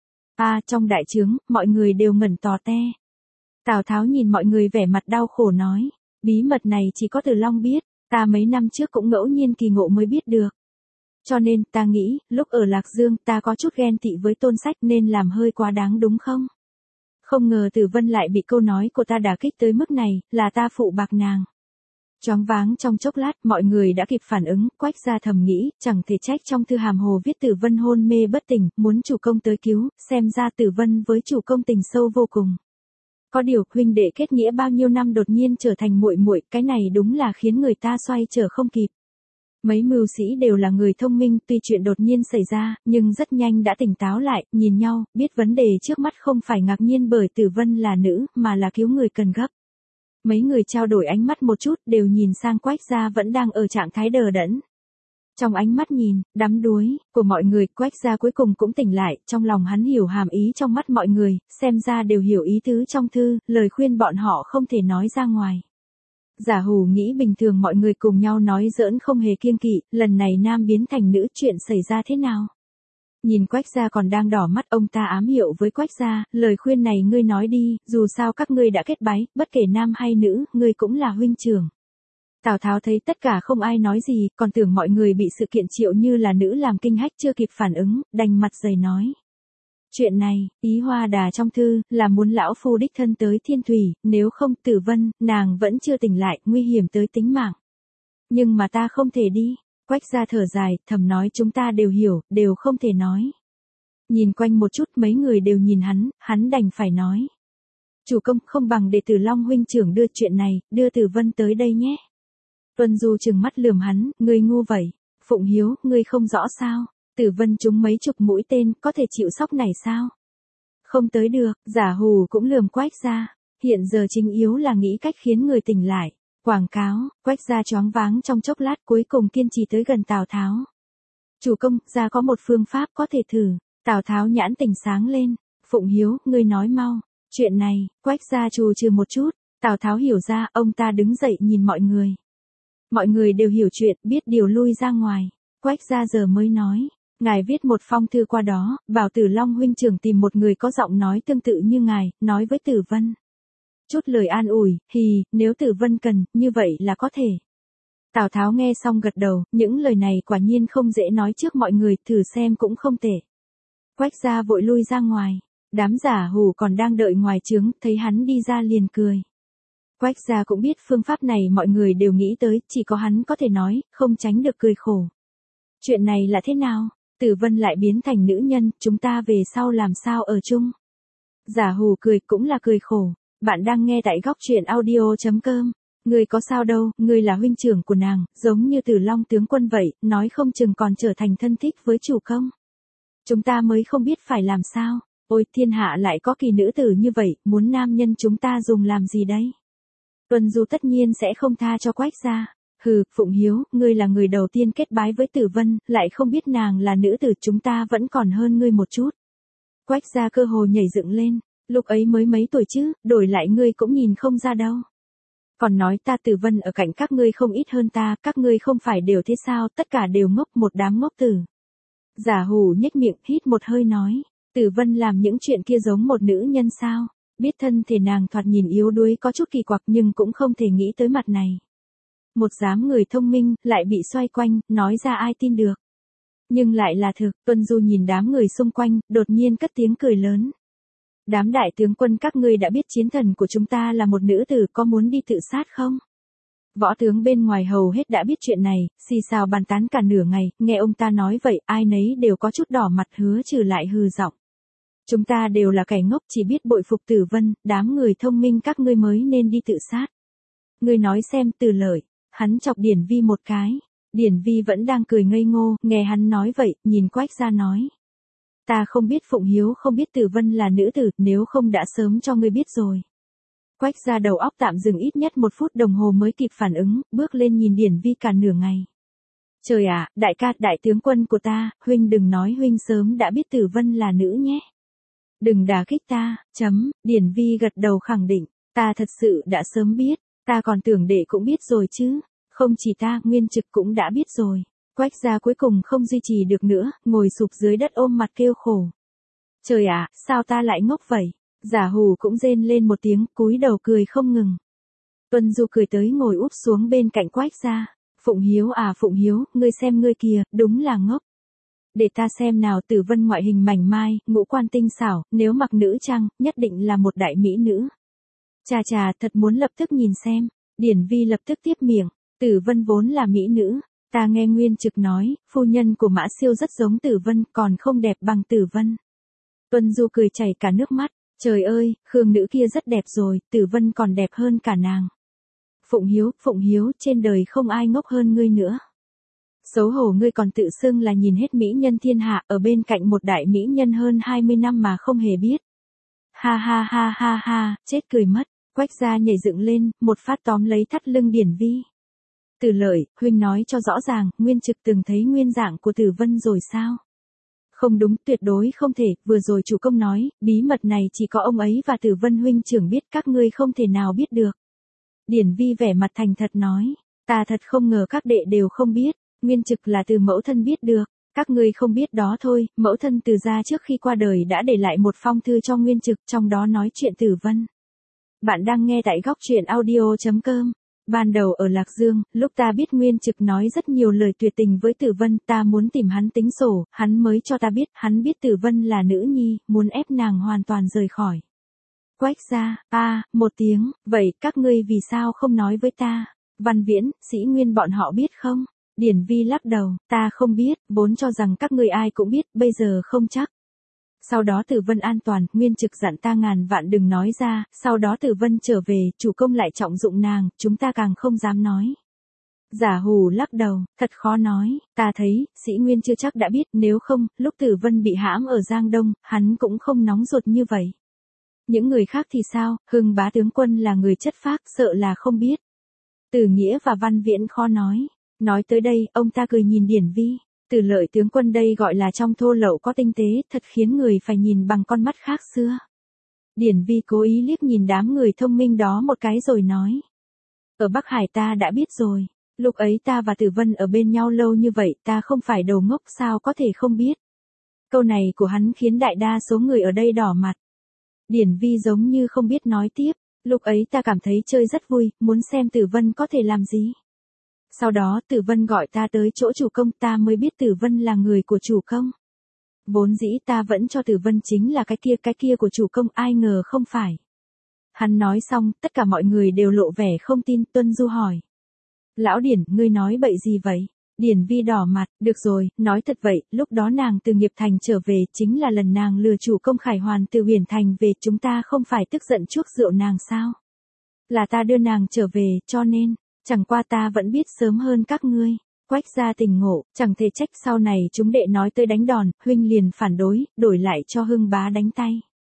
Trong đại trướng, mọi người đều ngẩn tò te. Tào Tháo nhìn mọi người vẻ mặt đau khổ nói, bí mật này chỉ có Từ Long biết, ta mấy năm trước cũng ngẫu nhiên kỳ ngộ mới biết được. Cho nên, ta nghĩ, lúc ở Lạc Dương, ta có chút ghen tị với Tôn Sách nên làm hơi quá đáng đúng không? Không ngờ Tử Vân lại bị câu nói của ta đả kích tới mức này, là ta phụ bạc nàng. Choáng váng trong chốc lát, mọi người đã kịp phản ứng, Quách gia thầm nghĩ, chẳng thể trách trong thư hàm hồ viết Tử Vân hôn mê bất tỉnh, muốn chủ công tới cứu, xem ra Tử Vân với chủ công tình sâu vô cùng. Có điều, huynh đệ kết nghĩa bao nhiêu năm đột nhiên trở thành muội muội, cái này đúng là khiến người ta xoay trở không kịp. Mấy mưu sĩ đều là người thông minh, tuy chuyện đột nhiên xảy ra, nhưng rất nhanh đã tỉnh táo lại, nhìn nhau, biết vấn đề trước mắt không phải ngạc nhiên bởi Tử Vân là nữ, mà là cứu người cần gấp. Mấy người trao đổi ánh mắt một chút, đều nhìn sang Quách gia vẫn đang ở trạng thái đờ đẫn. Trong ánh mắt nhìn, đắm đuối, của mọi người, Quách gia cuối cùng cũng tỉnh lại, trong lòng hắn hiểu hàm ý trong mắt mọi người, xem ra đều hiểu ý tứ trong thư, lời khuyên bọn họ không thể nói ra ngoài. Giả hù nghĩ bình thường mọi người cùng nhau nói giỡn không hề kiêng kỵ, lần này nam biến thành nữ, chuyện xảy ra thế nào? Nhìn Quách gia còn đang đỏ mắt, ông ta ám hiệu với Quách gia, lời khuyên này ngươi nói đi, dù sao các ngươi đã kết bái, bất kể nam hay nữ, ngươi cũng là huynh trưởng. Tào Tháo thấy tất cả không ai nói gì, còn tưởng mọi người bị sự kiện Triệu Như là nữ làm kinh hách chưa kịp phản ứng, đành mặt dày nói. Chuyện này, ý Hoa Đà trong thư, là muốn lão phu đích thân tới Thiên Thủy, nếu không Tử Vân, nàng vẫn chưa tỉnh lại, nguy hiểm tới tính mạng. Nhưng mà ta không thể đi. Quách gia thở dài, thầm nói chúng ta đều hiểu, đều không thể nói. Nhìn quanh một chút mấy người đều nhìn hắn đành phải nói. Chủ công không bằng để Tử Long huynh trưởng đưa chuyện này, đưa Tử Vân tới đây nhé. Tuân Du trừng mắt lườm hắn, ngươi ngu vậy. Phụng Hiếu, ngươi không rõ sao. Tử Vân trúng mấy chục mũi tên, có thể chịu sốc này sao? Không tới được, giả hù cũng lườm Quách gia. Hiện giờ chính yếu là nghĩ cách khiến người tỉnh lại. Quảng cáo, Quách gia choáng váng trong chốc lát cuối cùng kiên trì tới gần Tào Tháo. Chủ công, gia có một phương pháp có thể thử. Tào Tháo nhãn tỉnh sáng lên. Phụng Hiếu, ngươi nói mau. Chuyện này, Quách gia trù trừ một chút. Tào Tháo hiểu ra, ông ta đứng dậy nhìn mọi người. Mọi người đều hiểu chuyện, biết điều lui ra ngoài. Quách gia giờ mới nói. Ngài viết một phong thư qua đó, bảo Tử Long huynh trưởng tìm một người có giọng nói tương tự như ngài, nói với Tử Vân. Chút lời an ủi, nếu Tử Vân cần, như vậy là có thể. Tào Tháo nghe xong gật đầu, những lời này quả nhiên không dễ nói trước mọi người, thử xem cũng không tệ. Quách gia vội lui ra ngoài, đám giả hủ còn đang đợi ngoài trướng, thấy hắn đi ra liền cười. Quách gia cũng biết phương pháp này mọi người đều nghĩ tới, chỉ có hắn có thể nói, không tránh được cười khổ. Chuyện này là thế nào? Tử Vân lại biến thành nữ nhân, chúng ta về sau làm sao ở chung? Giả hủ cười cũng là cười khổ. Bạn đang nghe tại góc truyện audio.com. Ngươi có sao đâu, ngươi là huynh trưởng của nàng, giống như Tử Long tướng quân vậy, nói không chừng còn trở thành thân thích với chủ công. Chúng ta mới không biết phải làm sao. Ôi thiên hạ lại có kỳ nữ tử như vậy, muốn nam nhân chúng ta dùng làm gì đấy? Tuân Du tất nhiên sẽ không tha cho Quách gia. Hừ, Phụng Hiếu, ngươi là người đầu tiên kết bái với Tử Vân, lại không biết nàng là nữ tử, chúng ta vẫn còn hơn ngươi một chút. Quách gia cơ hồ nhảy dựng lên. Lúc ấy mới mấy tuổi chứ, đổi lại ngươi cũng nhìn không ra đâu. Còn nói ta Tử Vân ở cạnh các ngươi không ít hơn ta, các ngươi không phải đều thế sao, tất cả đều ngốc, một đám ngốc tử. Giả hủ nhếch miệng, hít một hơi nói, Tử Vân làm những chuyện kia giống một nữ nhân sao? Biết thân thể nàng thoạt nhìn yếu đuối có chút kỳ quặc nhưng cũng không thể nghĩ tới mặt này. Một dám người thông minh, lại bị xoay quanh, nói ra ai tin được. Nhưng lại là thực, Tuân Du nhìn đám người xung quanh, đột nhiên cất tiếng cười lớn. Đám đại tướng quân các ngươi đã biết chiến thần của chúng ta là một nữ tử, có muốn đi tự sát không? Võ tướng bên ngoài hầu hết đã biết chuyện này, xì xào bàn tán cả nửa ngày, nghe ông ta nói vậy, ai nấy đều có chút đỏ mặt, Hứa Trừ lại hừ giọng. Chúng ta đều là kẻ ngốc, chỉ biết bội phục Tử Vân, đám người thông minh các ngươi mới nên đi tự sát. Ngươi nói xem, Từ Lợi. Hắn chọc Điển Vi một cái. Điển Vi vẫn đang cười ngây ngô, nghe hắn nói vậy, nhìn Quách gia nói. Ta không biết Phụng Hiếu không biết Tử Vân là nữ tử, nếu không đã sớm cho ngươi biết rồi. Quách gia đầu óc tạm dừng ít nhất 1 phút đồng hồ mới kịp phản ứng, bước lên nhìn Điển Vi cả nửa ngày. Trời ạ, đại ca, đại tướng quân của ta, huynh đừng nói huynh sớm đã biết Tử Vân là nữ nhé. Đừng đả kích ta, Điển Vi gật đầu khẳng định, ta thật sự đã sớm biết, ta còn tưởng đệ cũng biết rồi chứ, không chỉ ta, Nguyên Trực cũng đã biết rồi. Quách gia cuối cùng không duy trì được nữa, ngồi sụp dưới đất ôm mặt kêu khổ. Trời ạ, sao ta lại ngốc vậy? Giả hù cũng rên lên một tiếng, cúi đầu cười không ngừng. Tuân Du cười tới ngồi úp xuống bên cạnh Quách gia. Phụng Hiếu à Phụng Hiếu, ngươi xem ngươi kìa, đúng là ngốc. Để ta xem nào, Tử Vân ngoại hình mảnh mai, ngũ quan tinh xảo, nếu mặc nữ trang, nhất định là một đại mỹ nữ. Chà chà, thật muốn lập tức nhìn xem. Điển Vi lập tức tiếp miệng, Tử Vân vốn là mỹ nữ. Ta nghe Nguyên Trực nói, phu nhân của Mã Siêu rất giống Tử Vân, còn không đẹp bằng Tử Vân. Tuân Du cười chảy cả nước mắt, trời ơi, Khương nữ kia rất đẹp rồi, Tử Vân còn đẹp hơn cả nàng. Phụng Hiếu, trên đời không ai ngốc hơn ngươi nữa. Xấu hổ ngươi còn tự xưng là nhìn hết mỹ nhân thiên hạ, ở bên cạnh một đại mỹ nhân hơn 20 năm mà không hề biết. Ha ha ha ha ha, chết cười mất. Quách gia nhảy dựng lên, một phát tóm lấy thắt lưng Điển Vi. Từ Lợi, huynh nói cho rõ ràng, Nguyên Trực từng thấy nguyên dạng của Tử Vân rồi sao? Không đúng, tuyệt đối không thể, vừa rồi chủ công nói, bí mật này chỉ có ông ấy và Tử Vân huynh trưởng biết, các ngươi không thể nào biết được. Điển Vi vẻ mặt thành thật nói, ta thật không ngờ các đệ đều không biết, Nguyên Trực là từ mẫu thân biết được, Các ngươi không biết đó thôi, mẫu thân Từ gia trước khi qua đời đã để lại một phong thư cho Nguyên Trực, trong đó nói chuyện Tử Vân. Bạn đang nghe tại góc truyện audio.com. Ban đầu ở Lạc Dương, lúc ta biết Nguyên Trực nói rất nhiều lời tuyệt tình với Tử Vân, ta muốn tìm hắn tính sổ, hắn mới cho ta biết, hắn biết Tử Vân là nữ nhi, muốn ép nàng hoàn toàn rời khỏi. Quách gia, một tiếng, vậy các ngươi vì sao không nói với ta? Văn Viễn, Sĩ Nguyên bọn họ biết không? Điển Vi lắc đầu, ta không biết, vốn cho rằng các ngươi ai cũng biết, bây giờ không chắc. Sau đó Tử Vân an toàn, Nguyên Trực dặn ta ngàn vạn đừng nói ra, sau đó Tử Vân trở về, chủ công lại trọng dụng nàng, chúng ta càng không dám nói. Giả Hù lắc đầu, thật khó nói, ta thấy, Sĩ Nguyên chưa chắc đã biết, nếu không, lúc Tử Vân bị hãm ở Giang Đông, hắn cũng không nóng ruột như vậy. Những người khác thì sao, Hưng bá tướng quân là người chất phác, sợ là không biết. Từ Nghĩa và Văn Viễn khó nói. Nói tới đây, ông ta cười nhìn Điển Vi. Từ Lợi tướng quân đây gọi là trong thô lậu có tinh tế, thật khiến người phải nhìn bằng con mắt khác xưa. Điển Vi cố ý liếc nhìn đám người thông minh đó một cái rồi nói. Ở Bắc Hải ta đã biết rồi. Lúc ấy ta và Tử Vân ở bên nhau lâu như vậy, ta không phải đầu ngốc sao có thể không biết. Câu này của hắn khiến đại đa số người ở đây đỏ mặt. Điển Vi giống như không biết nói tiếp. Lúc ấy ta cảm thấy chơi rất vui, muốn xem Tử Vân có thể làm gì. Sau đó Tử Vân gọi ta tới chỗ chủ công, ta mới biết Tử Vân là người của chủ công. Vốn dĩ ta vẫn cho Tử Vân chính là cái kia của chủ công, ai ngờ không phải. Hắn nói xong, tất cả mọi người đều lộ vẻ không tin. Tuân Du hỏi. Lão Điển, ngươi nói bậy gì vậy? Điển Vi đỏ mặt, được rồi, nói thật vậy, lúc đó nàng từ Nghiệp Thành trở về, chính là lần nàng lừa chủ công Khải Hoàn từ Huyền Thành về, chúng ta không phải tức giận chuốc rượu nàng sao? Là ta đưa nàng trở về, cho nên, chẳng qua ta vẫn biết sớm hơn các ngươi. Quách gia tỉnh ngộ, chẳng thể trách sau này chúng đệ nói tới đánh đòn, huynh liền phản đối, đổi lại cho Hưng bá đánh tay.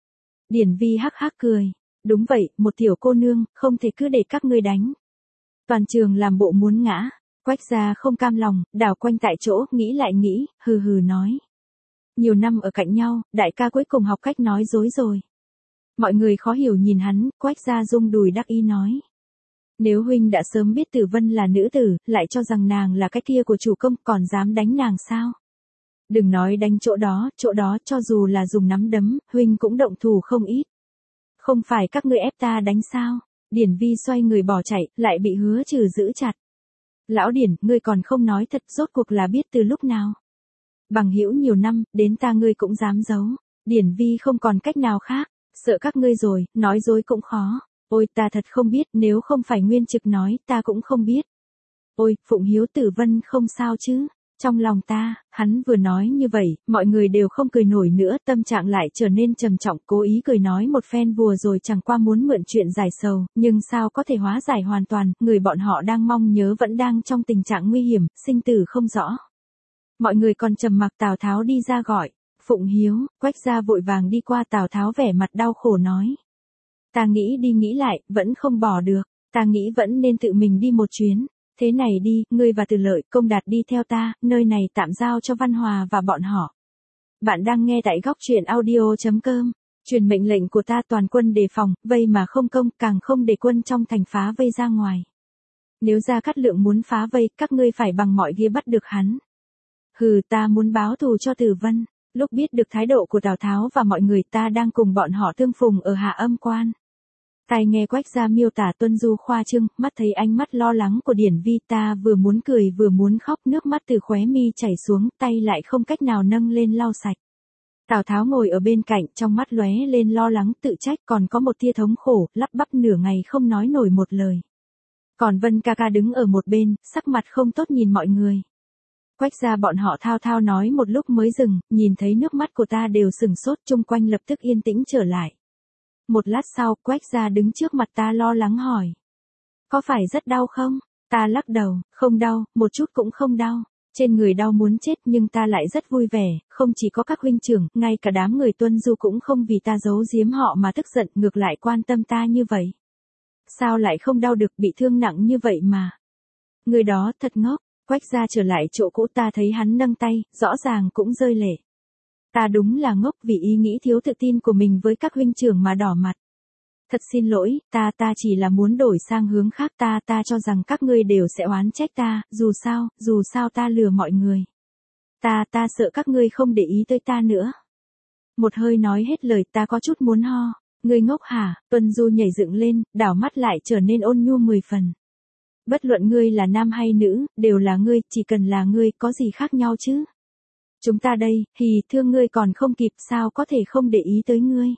Điển Vi hắc hắc cười, đúng vậy, một tiểu cô nương, không thể cứ để các ngươi đánh. Toàn trường làm bộ muốn ngã. Quách gia không cam lòng, đảo quanh tại chỗ, nghĩ lại nghĩ, hừ hừ nói. Nhiều năm ở cạnh nhau, đại ca cuối cùng học cách nói dối rồi. Mọi người khó hiểu nhìn hắn, Quách gia rung đùi đắc ý nói. Nếu huynh đã sớm biết Tử Vân là nữ tử, lại cho rằng nàng là cái kia của chủ công, còn dám đánh nàng sao? Đừng nói đánh chỗ đó cho dù là dùng nắm đấm, huynh cũng động thủ không ít. Không phải các ngươi ép ta đánh sao? Điển Vi xoay người bỏ chạy, lại bị Hứa Trừ giữ chặt. Lão Điển, ngươi còn không nói thật, rốt cuộc là biết từ lúc nào? Bằng hữu nhiều năm, đến ta ngươi cũng dám giấu. Điển Vi không còn cách nào khác, sợ các ngươi rồi, nói dối cũng khó. Ôi ta thật không biết, nếu không phải Nguyên Trực nói, ta cũng không biết. Ôi, Phụng Hiếu Tử Vân không sao chứ? Trong lòng ta, hắn vừa nói như vậy, mọi người đều không cười nổi nữa, tâm trạng lại trở nên trầm trọng, cố ý cười nói một phen vùa rồi chẳng qua muốn mượn chuyện giải sầu, nhưng sao có thể hóa giải hoàn toàn, người bọn họ đang mong nhớ vẫn đang trong tình trạng nguy hiểm, sinh tử không rõ. Mọi người còn trầm mặc. Tào Tháo đi ra gọi, Phụng Hiếu. Quách gia vội vàng đi qua. Tào Tháo vẻ mặt đau khổ nói. Ta nghĩ đi nghĩ lại, vẫn không bỏ được, ta nghĩ vẫn nên tự mình đi một chuyến. Thế này đi, ngươi và Từ Lợi, Công Đạt đi theo ta, nơi này tạm giao cho Văn Hòa và bọn họ. Bạn đang nghe tại góc truyện audio.com. Truyền mệnh lệnh của ta, toàn quân đề phòng, vây mà không công, càng không để quân trong thành phá vây ra ngoài. Nếu Gia Cát Lượng muốn phá vây, các ngươi phải bằng mọi ghê bắt được hắn. Hừ, ta muốn báo thù cho Tử Vân. Lúc biết được thái độ của Tào Tháo và mọi người, ta đang cùng bọn họ tương phùng ở Hạ Âm Quan. Tai nghe Quách gia miêu tả Tuân Du khoa trương, mắt thấy ánh mắt lo lắng của Điển Vi, ta vừa muốn cười vừa muốn khóc, nước mắt từ khóe mi chảy xuống, tay lại không cách nào nâng lên lau sạch. Tào Tháo ngồi ở bên cạnh, trong mắt lóe lên lo lắng, tự trách, còn có một tia thống khổ, lắp bắp nửa ngày không nói nổi một lời. Còn Vân ca ca đứng ở một bên, sắc mặt không tốt nhìn mọi người. Quách gia bọn họ thao thao nói một lúc mới dừng, nhìn thấy nước mắt của ta đều sừng sốt, chung quanh lập tức yên tĩnh trở lại. Một lát sau, Quách gia đứng trước mặt ta lo lắng hỏi. Có phải rất đau không? Ta lắc đầu, không đau, một chút cũng không đau. Trên người đau muốn chết nhưng ta lại rất vui vẻ, không chỉ có các huynh trưởng, ngay cả đám người Tuân Du cũng không vì ta giấu giếm họ mà tức giận, ngược lại quan tâm ta như vậy. Sao lại không đau được, bị thương nặng như vậy mà. Người đó thật ngốc. Quách gia trở lại chỗ cũ, ta thấy hắn nâng tay, rõ ràng cũng rơi lệ. Ta đúng là ngốc, vì ý nghĩ thiếu tự tin của mình với các huynh trưởng mà đỏ mặt. Thật xin lỗi, ta chỉ là muốn đổi sang hướng khác, ta cho rằng các ngươi đều sẽ oán trách ta, dù sao ta lừa mọi người. Ta sợ các ngươi không để ý tới ta nữa. Một hơi nói hết lời, ta có chút muốn ho. Ngươi ngốc hả? Tuân Du nhảy dựng lên, đảo mắt lại trở nên ôn nhu 10 phần. Bất luận ngươi là nam hay nữ, đều là ngươi, chỉ cần là ngươi, có gì khác nhau chứ? Chúng ta đây, hì, thương ngươi còn không kịp, sao có thể không để ý tới ngươi?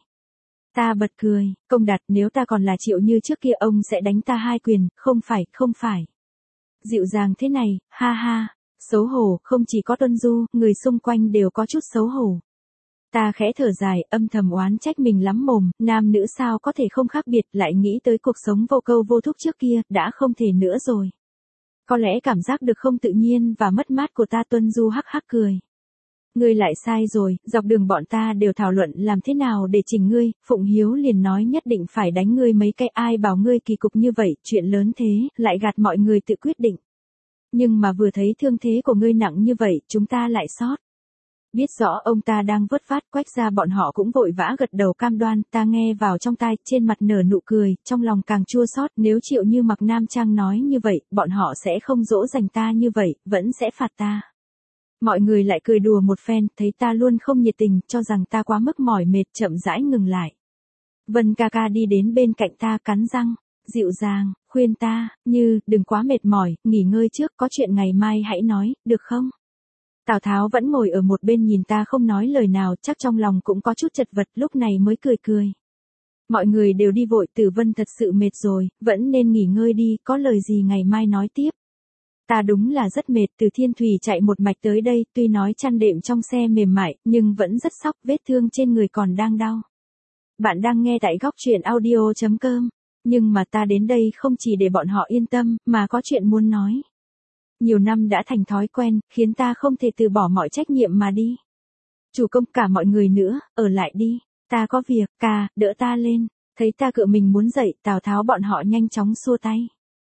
Ta bật cười, Công Đạt, nếu ta còn là Triệu Như trước kia ông sẽ đánh ta 2 quyền, không phải. Dịu dàng thế này, ha ha, xấu hổ, không chỉ có Tuân Du, người xung quanh đều có chút xấu hổ. Ta khẽ thở dài, âm thầm oán trách mình lắm mồm, nam nữ sao có thể không khác biệt, lại nghĩ tới cuộc sống vô câu vô thúc trước kia, đã không thể nữa rồi. Có lẽ cảm giác được không tự nhiên và mất mát của ta. Tuân Du hắc hắc cười. Ngươi lại sai rồi, dọc đường bọn ta đều thảo luận làm thế nào để chỉnh ngươi, Phụng Hiếu liền nói nhất định phải đánh ngươi mấy cái, ai bảo ngươi kỳ cục như vậy, chuyện lớn thế, lại gạt mọi người tự quyết định. Nhưng mà vừa thấy thương thế của ngươi nặng như vậy, chúng ta lại sót. Biết rõ ông ta đang vớt vát, Quách gia bọn họ cũng vội vã gật đầu cam đoan, ta nghe vào trong tai, trên mặt nở nụ cười, trong lòng càng chua xót, nếu Triệu Như mặc nam trang nói như vậy, bọn họ sẽ không dỗ dành ta như vậy, vẫn sẽ phạt ta. Mọi người lại cười đùa một phen, thấy ta luôn không nhiệt tình, cho rằng ta quá mức mỏi mệt, chậm rãi ngừng lại. Vân ca ca đi đến bên cạnh ta cắn răng, dịu dàng, khuyên ta, Như, đừng quá mệt mỏi, nghỉ ngơi trước, có chuyện ngày mai hãy nói, được không? Tào Tháo vẫn ngồi ở một bên nhìn ta không nói lời nào, chắc trong lòng cũng có chút chật vật, lúc này mới cười. Mọi người đều đi vội, Tử Vân thật sự mệt rồi, vẫn nên nghỉ ngơi đi, có lời gì ngày mai nói tiếp. Ta đúng là rất mệt, từ Thiên Thủy chạy một mạch tới đây, tuy nói chăn đệm trong xe mềm mại, nhưng vẫn rất sóc, vết thương trên người còn đang đau. Bạn đang nghe tại góc truyện audio.com, nhưng mà ta đến đây không chỉ để bọn họ yên tâm, mà có chuyện muốn nói. Nhiều năm đã thành thói quen, khiến ta không thể từ bỏ mọi trách nhiệm mà đi. Chủ công, cả mọi người nữa, ở lại đi, ta có việc, ca, đỡ ta lên. Thấy ta cựa mình muốn dậy, Tào Tháo bọn họ nhanh chóng xua tay.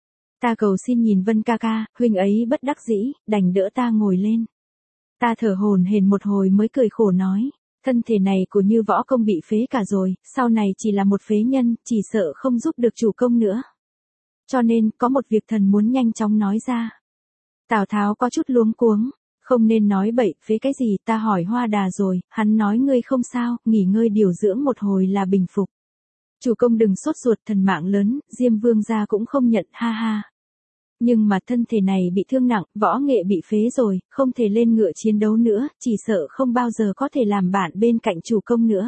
Ta cầu xin nhìn Vân ca ca, huynh ấy bất đắc dĩ, đành đỡ ta ngồi lên. Ta thở hổn hển một hồi mới cười khổ nói, thân thể này của Như võ công bị phế cả rồi, sau này chỉ là một phế nhân, chỉ sợ không giúp được chủ công nữa. Cho nên, có một việc thần muốn nhanh chóng nói ra. Tào Tháo có chút luống cuống, không nên nói bậy, phế cái gì, ta hỏi Hoa Đà rồi, hắn nói ngươi không sao, nghỉ ngơi điều dưỡng một hồi là bình phục. Chủ công đừng sốt ruột, thần mạng lớn, Diêm Vương gia cũng không nhận, ha ha. Nhưng mà thân thể này bị thương nặng, võ nghệ bị phế rồi, không thể lên ngựa chiến đấu nữa, chỉ sợ không bao giờ có thể làm bạn bên cạnh chủ công nữa.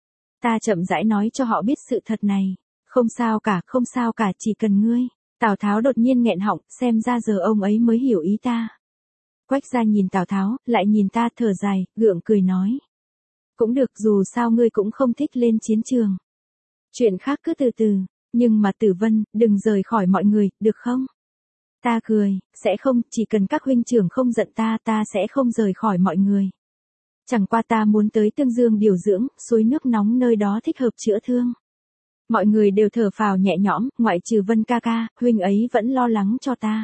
Ta chậm rãi nói cho họ biết sự thật này. Không sao cả, chỉ cần ngươi. Tào Tháo đột nhiên nghẹn họng, xem ra giờ ông ấy mới hiểu ý ta. Quách gia nhìn Tào Tháo, lại nhìn ta thở dài, gượng cười nói. Cũng được, dù sao ngươi cũng không thích lên chiến trường. Chuyện khác cứ từ từ, nhưng mà Tử Vân, đừng rời khỏi mọi người, được không? Ta cười, sẽ không, chỉ cần các huynh trưởng không giận ta sẽ không rời khỏi mọi người. Chẳng qua ta muốn tới Tương Dương điều dưỡng, suối nước nóng nơi đó thích hợp chữa thương. Mọi người đều thở phào nhẹ nhõm, ngoại trừ Vân ca ca, huynh ấy vẫn lo lắng cho ta.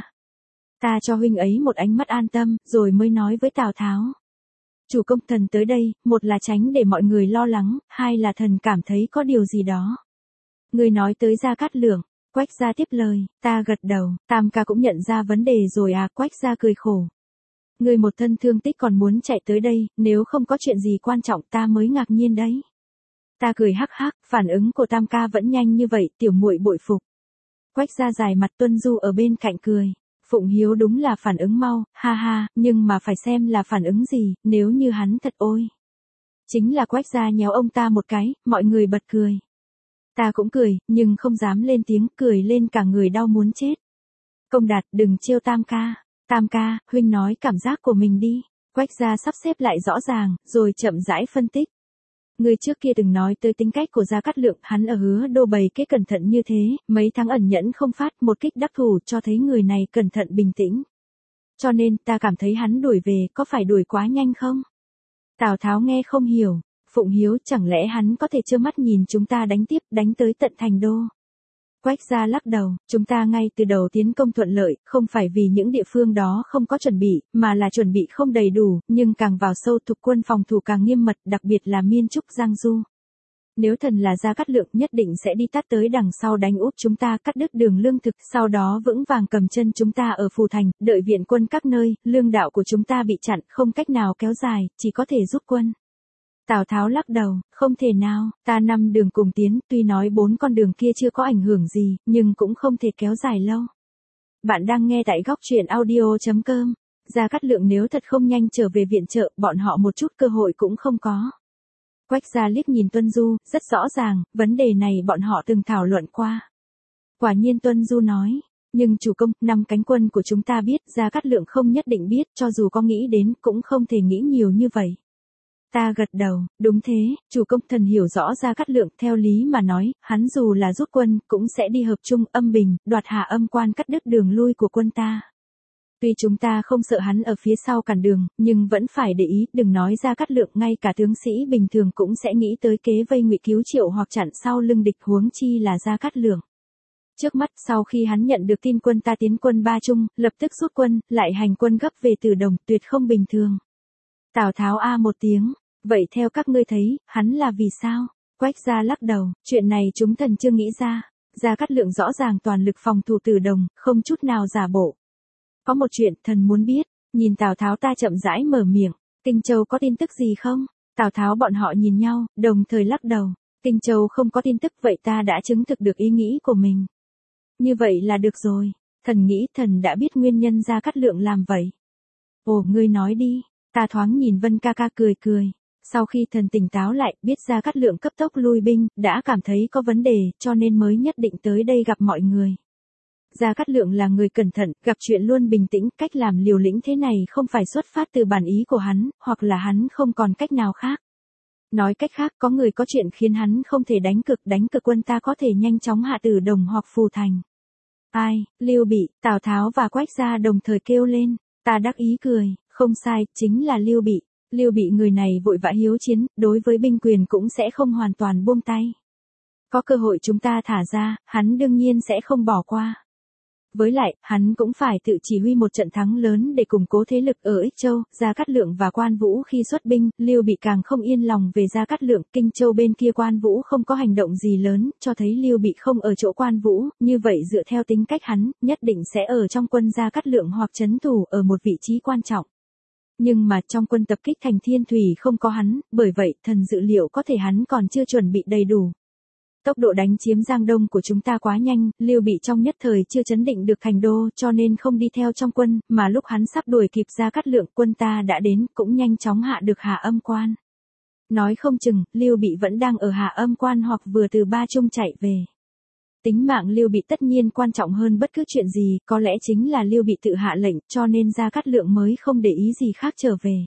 Ta cho huynh ấy một ánh mắt an tâm, rồi mới nói với Tào Tháo. Chủ công, thần tới đây, một là tránh để mọi người lo lắng, hai là thần cảm thấy có điều gì đó. Người nói tới Gia Cát Lượng. Quách gia tiếp lời, ta gật đầu, Tam ca cũng nhận ra vấn đề rồi à, Quách gia cười khổ. Người một thân thương tích còn muốn chạy tới đây, nếu không có chuyện gì quan trọng ta mới ngạc nhiên đấy. Ta cười hắc hắc, phản ứng của Tam ca vẫn nhanh như vậy, tiểu muội bội phục. Quách gia dài mặt. Tuân Du ở bên cạnh cười. Phụng Hiếu đúng là phản ứng mau, ha ha, nhưng mà phải xem là phản ứng gì, nếu như hắn thật ôi. Chính là Quách gia nhéo ông ta một cái, mọi người bật cười. Ta cũng cười, nhưng không dám lên tiếng, cười lên cả người đau muốn chết. Công Đạt, đừng trêu Tam ca. Tam ca, huynh nói cảm giác của mình đi. Quách gia sắp xếp lại rõ ràng, rồi chậm rãi phân tích. Người trước kia từng nói tới tính cách của Gia Cát Lượng, hắn ở Hứa Đô bày kế cẩn thận như thế, mấy tháng ẩn nhẫn không phát, một kích đắc thủ cho thấy người này cẩn thận bình tĩnh. Cho nên, ta cảm thấy hắn đuổi về, có phải đuổi quá nhanh không? Tào Tháo nghe không hiểu. Phụng Hiếu, chẳng lẽ hắn có thể trơ mắt nhìn chúng ta đánh tiếp, đánh tới tận thành đô? Quách gia lắc đầu, chúng ta ngay từ đầu tiến công thuận lợi, không phải vì những địa phương đó không có chuẩn bị, mà là chuẩn bị không đầy đủ, nhưng càng vào sâu thuộc quân phòng thủ càng nghiêm mật, đặc biệt là Miên Trúc Giang Du. Nếu thần là Gia Cát Lượng nhất định sẽ đi tắt tới đằng sau đánh úp chúng ta, cắt đứt đường lương thực, sau đó vững vàng cầm chân chúng ta ở Phù Thành, đợi viện quân các nơi, lương đạo của chúng ta bị chặn, không cách nào kéo dài, chỉ có thể rút quân. Tào Tháo lắc đầu, không thể nào, ta 5 đường cùng tiến, tuy nói 4 con đường kia chưa có ảnh hưởng gì, nhưng cũng không thể kéo dài lâu. Bạn đang nghe tại góc truyện audio.com. Gia Cát Lượng nếu thật không nhanh trở về viện trợ, bọn họ một chút cơ hội cũng không có. Quách Gia liếc nhìn Tuân Du, rất rõ ràng, vấn đề này bọn họ từng thảo luận qua. Quả nhiên Tuân Du nói, nhưng chủ công, 5 cánh quân của chúng ta biết, Gia Cát Lượng không nhất định biết, cho dù có nghĩ đến, cũng không thể nghĩ nhiều như vậy. Ta gật đầu, đúng thế, chủ công, thần hiểu rõ Gia Cát Lượng, theo lý mà nói, hắn dù là rút quân, cũng sẽ đi hợp trung Âm Bình, đoạt Hạ Âm Quan, cắt đứt đường lui của quân ta. Tuy chúng ta không sợ hắn ở phía sau cản đường, nhưng vẫn phải để ý, đừng nói Gia Cát Lượng, ngay cả tướng sĩ bình thường cũng sẽ nghĩ tới kế vây ngụy cứu Triệu hoặc chặn sau lưng địch, huống chi là Gia Cát Lượng. Trước mắt, sau khi hắn nhận được tin quân ta tiến quân Ba Trung, lập tức rút quân, lại hành quân gấp về Từ Đồng, tuyệt không bình thường. Tào Tháo a một tiếng, vậy theo các ngươi thấy, hắn là vì sao? Quách Gia lắc đầu, chuyện này chúng thần chưa nghĩ ra. Gia Cát Lượng rõ ràng toàn lực phòng thủ Từ Đồng, không chút nào giả bộ. Có một chuyện thần muốn biết, nhìn Tào Tháo ta chậm rãi mở miệng, Kinh Châu có tin tức gì không? Tào Tháo bọn họ nhìn nhau, đồng thời lắc đầu, Kinh Châu không có tin tức, vậy ta đã chứng thực được ý nghĩ của mình. Như vậy là được rồi, thần nghĩ thần đã biết nguyên nhân Gia Cát Lượng làm vậy. Ồ, ngươi nói đi, ta thoáng nhìn Vân ca ca cười cười. Sau khi thần tỉnh táo lại, biết Gia Cát Lượng cấp tốc lui binh, đã cảm thấy có vấn đề, cho nên mới nhất định tới đây gặp mọi người. Gia Cát Lượng là người cẩn thận, gặp chuyện luôn bình tĩnh, cách làm liều lĩnh thế này không phải xuất phát từ bản ý của hắn, hoặc là hắn không còn cách nào khác. Nói cách khác, có người có chuyện khiến hắn không thể đánh cực quân ta có thể nhanh chóng hạ Từ Đồng hoặc Phù Thành. Ai, Lưu Bị, Tào Tháo và Quách Gia đồng thời kêu lên, ta đắc ý cười, không sai, chính là Lưu Bị. Lưu Bị người này vội vã hiếu chiến, đối với binh quyền cũng sẽ không hoàn toàn buông tay. Có cơ hội chúng ta thả ra, hắn đương nhiên sẽ không bỏ qua. Với lại, hắn cũng phải tự chỉ huy một trận thắng lớn để củng cố thế lực ở Ích Châu. Gia Cát Lượng và Quan Vũ khi xuất binh, Lưu Bị càng không yên lòng về Gia Cát Lượng. Kinh Châu bên kia Quan Vũ không có hành động gì lớn, cho thấy Lưu Bị không ở chỗ Quan Vũ, như vậy dựa theo tính cách hắn, nhất định sẽ ở trong quân Gia Cát Lượng hoặc trấn thủ ở một vị trí quan trọng. Nhưng mà trong quân tập kích thành Thiên Thủy không có hắn, bởi vậy thần dự liệu có thể hắn còn chưa chuẩn bị đầy đủ. Tốc độ đánh chiếm Giang Đông của chúng ta quá nhanh, Lưu Bị trong nhất thời chưa trấn định được thành đô, cho nên không đi theo trong quân, mà lúc hắn sắp đuổi kịp Gia Cát Lượng, quân ta đã đến, cũng nhanh chóng hạ được Hạ Âm Quan. Nói không chừng, Lưu Bị vẫn đang ở Hạ Âm Quan hoặc vừa từ Ba Trung chạy về. Tính mạng Lưu Bị tất nhiên quan trọng hơn bất cứ chuyện gì, có lẽ chính là Lưu Bị tự hạ lệnh, cho nên Gia Cát Lượng mới không để ý gì khác trở về.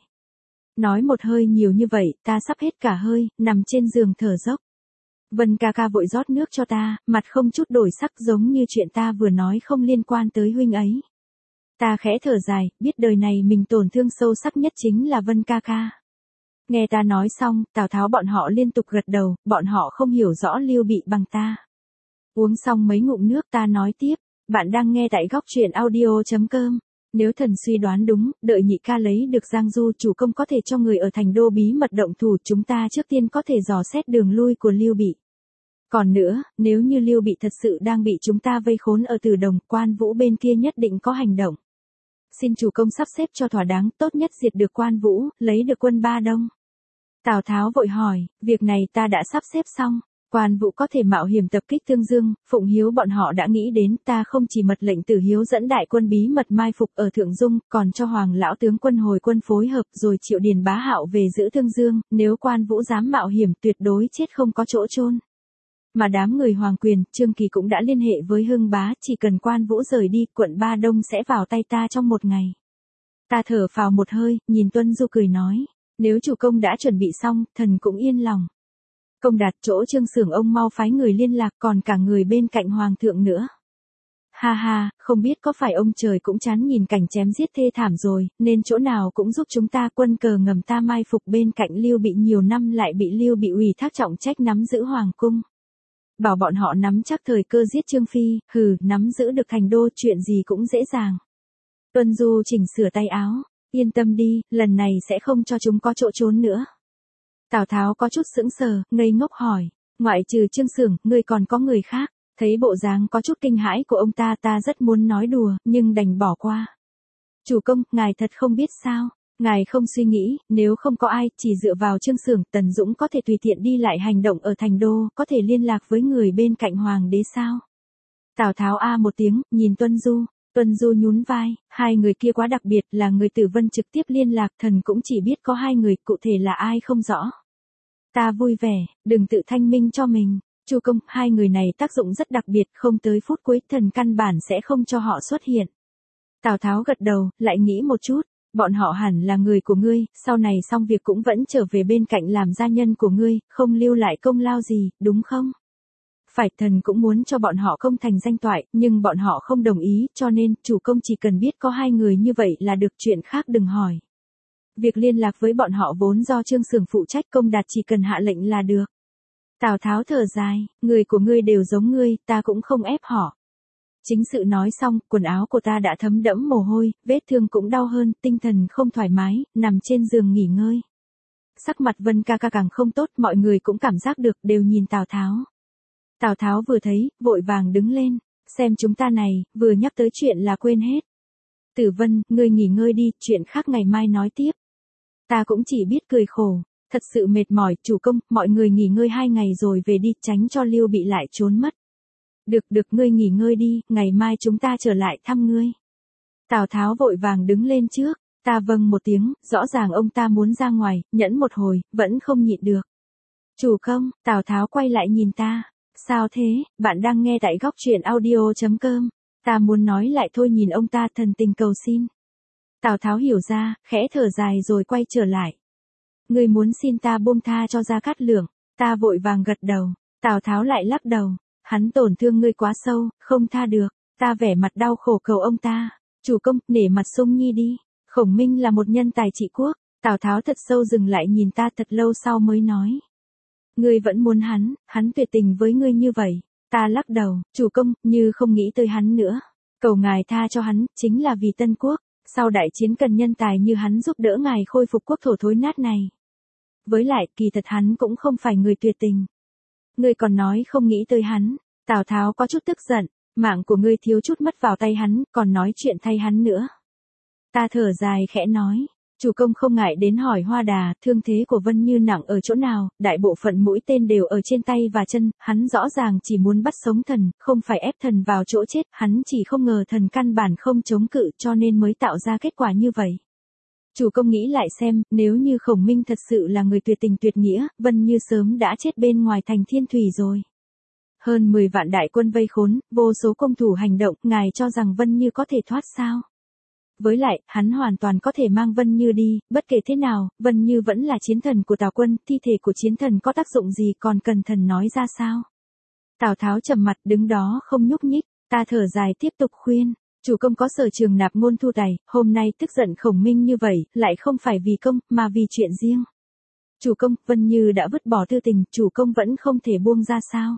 Nói một hơi nhiều như vậy, ta sắp hết cả hơi, nằm trên giường thở dốc. Vân ca ca vội rót nước cho ta, mặt không chút đổi sắc, giống như chuyện ta vừa nói không liên quan tới huynh ấy. Ta khẽ thở dài, biết đời này mình tổn thương sâu sắc nhất chính là Vân ca ca. Nghe ta nói xong, Tào Tháo bọn họ liên tục gật đầu, bọn họ không hiểu rõ Lưu Bị bằng ta. Uống xong mấy ngụm nước ta nói tiếp, bạn đang nghe tại góc truyện audio.com. Nếu thần suy đoán đúng, đợi nhị ca lấy được Giang Du, chủ công có thể cho người ở thành đô bí mật động thủ, chúng ta trước tiên có thể dò xét đường lui của Lưu Bị. Còn nữa, nếu như Lưu Bị thật sự đang bị chúng ta vây khốn ở Từ Đồng, Quan Vũ bên kia nhất định có hành động. Xin chủ công sắp xếp cho thỏa đáng, tốt nhất diệt được Quan Vũ, lấy được quân Ba Đông. Tào Tháo vội hỏi, việc này ta đã sắp xếp xong. Quan Vũ có thể mạo hiểm tập kích Tương Dương, Phụng Hiếu bọn họ đã nghĩ đến, ta không chỉ mật lệnh Tử Hiếu dẫn đại quân bí mật mai phục ở Thượng Dung, còn cho Hoàng lão tướng quân hồi quân phối hợp, rồi triệu Điền Bá Hạo về giữ Tương Dương, nếu Quan Vũ dám mạo hiểm tuyệt đối chết không có chỗ chôn. Mà đám người Hoàng Quyền, Trương Kỳ cũng đã liên hệ với Hưng Bá, chỉ cần Quan Vũ rời đi, quận Ba Đông sẽ vào tay ta trong một ngày. Ta thở phào một hơi, nhìn Tuân Du cười nói, nếu chủ công đã chuẩn bị xong, thần cũng yên lòng. Công Đạt, chỗ Trương Xưởng ông mau phái người liên lạc, còn cả người bên cạnh Hoàng thượng nữa. Ha ha, không biết có phải ông trời cũng chán nhìn cảnh chém giết thê thảm rồi, nên chỗ nào cũng giúp chúng ta, quân cờ ngầm ta mai phục bên cạnh Lưu Bị nhiều năm lại bị Lưu Bị ủy thác trọng trách nắm giữ Hoàng cung. Bảo bọn họ nắm chắc thời cơ giết Trương Phi, nắm giữ được thành đô, chuyện gì cũng dễ dàng. Tuân Du chỉnh sửa tay áo, yên tâm đi, lần này sẽ không cho chúng có chỗ trốn nữa. Tào Tháo có chút sững sờ, ngây ngốc hỏi, Ngoại trừ Trương Xưởng, ngươi còn có người khác. Thấy bộ dáng có chút kinh hãi của ông ta rất muốn nói đùa, nhưng đành bỏ qua. Chủ công, ngài thật không biết sao. Ngài không suy nghĩ, nếu không có ai, chỉ dựa vào Trương Xưởng, Tần Dũng có thể tùy tiện đi lại hành động ở thành đô, có thể liên lạc với người bên cạnh hoàng đế sao? Tào Tháo a một tiếng, nhìn Tuân Du. Tuân Du nhún vai, hai người kia quá đặc biệt, là người Tử Vân trực tiếp liên lạc, thần cũng chỉ biết có hai người, cụ thể là ai không rõ. Ta vui vẻ, đừng tự thanh minh cho mình. Chu công, hai người này tác dụng rất đặc biệt, không tới phút cuối, thần căn bản sẽ không cho họ xuất hiện. Tào Tháo gật đầu, lại nghĩ một chút, bọn họ hẳn là người của ngươi, sau này xong việc cũng vẫn trở về bên cạnh làm gia nhân của ngươi, không lưu lại công lao gì, đúng không? Phải, thần cũng muốn cho bọn họ công thành danh toại, nhưng bọn họ không đồng ý, cho nên, chủ công chỉ cần biết có hai người như vậy là được, chuyện khác đừng hỏi. Việc liên lạc với bọn họ vốn do Trương Xưởng phụ trách, công đạt chỉ cần hạ lệnh là được. Tào Tháo thở dài, người của ngươi đều giống ngươi, ta cũng không ép họ. Chính sự nói xong, quần áo của ta đã thấm đẫm mồ hôi, vết thương cũng đau hơn, tinh thần không thoải mái, nằm trên giường nghỉ ngơi. Sắc mặt Vân ca ca càng không tốt, mọi người cũng cảm giác được, đều nhìn Tào Tháo. Tào Tháo vừa thấy, vội vàng đứng lên, xem chúng ta này, vừa nhắc tới chuyện là quên hết. Tử Vân, ngươi nghỉ ngơi đi, chuyện khác ngày mai nói tiếp. Ta cũng chỉ biết cười khổ, thật sự mệt mỏi, chủ công, mọi người nghỉ ngơi 2 ngày rồi về đi, tránh cho Lưu Bị lại trốn mất. Được, ngươi nghỉ ngơi đi, ngày mai chúng ta trở lại thăm ngươi. Tào Tháo vội vàng đứng lên trước, ta vâng một tiếng, rõ ràng ông ta muốn ra ngoài, nhẫn một hồi, vẫn không nhịn được. Chủ công, Tào Tháo quay lại nhìn ta, sao thế, bạn đang nghe tại góc truyện audio.com, ta muốn nói lại thôi, nhìn ông ta thần tình cầu xin. Tào Tháo hiểu ra, khẽ thở dài rồi quay trở lại. Ngươi muốn xin ta buông tha cho Gia Cát Lượng, ta vội vàng gật đầu, Tào Tháo lại lắc đầu, hắn tổn thương ngươi quá sâu, không tha được, ta vẻ mặt đau khổ cầu ông ta, chủ công, nể mặt Sung Nhi đi, Khổng Minh là một nhân tài trị quốc, Tào Tháo thật sâu dừng lại nhìn ta thật lâu sau mới nói. Ngươi vẫn muốn hắn tuyệt tình với ngươi như vậy, ta lắc đầu, chủ công, như không nghĩ tới hắn nữa, cầu ngài tha cho hắn, chính là vì Tân Quốc. Sau đại chiến cần nhân tài như hắn giúp đỡ ngài khôi phục quốc thổ thối nát này. Với lại, kỳ thật hắn cũng không phải người tuyệt tình. Ngươi còn nói không nghĩ tới hắn, Tào Tháo có chút tức giận, mạng của ngươi thiếu chút mất vào tay hắn, còn nói chuyện thay hắn nữa. Ta thở dài khẽ nói, chủ công không ngại đến hỏi Hoa Đà, thương thế của Vân Như nặng ở chỗ nào, đại bộ phận mũi tên đều ở trên tay và chân, hắn rõ ràng chỉ muốn bắt sống thần, không phải ép thần vào chỗ chết, hắn chỉ không ngờ thần căn bản không chống cự cho nên mới tạo ra kết quả như vậy. Chủ công nghĩ lại xem, nếu như Khổng Minh thật sự là người tuyệt tình tuyệt nghĩa, Vân Như sớm đã chết bên ngoài thành Thiên Thủy rồi. Hơn 10 vạn đại quân vây khốn, vô số công thủ hành động, ngài cho rằng Vân Như có thể thoát sao? Với lại, hắn hoàn toàn có thể mang Vân Như đi, bất kể thế nào, Vân Như vẫn là chiến thần của Tào quân, thi thể của chiến thần có tác dụng gì còn cần thần nói ra sao? Tào Tháo trầm mặt đứng đó không nhúc nhích, ta thở dài tiếp tục khuyên, chủ công có sở trường nạp ngôn thu tài, hôm nay tức giận Khổng Minh như vậy, lại không phải vì công, mà vì chuyện riêng. Chủ công, Vân Như đã vứt bỏ tư tình, chủ công vẫn không thể buông ra sao?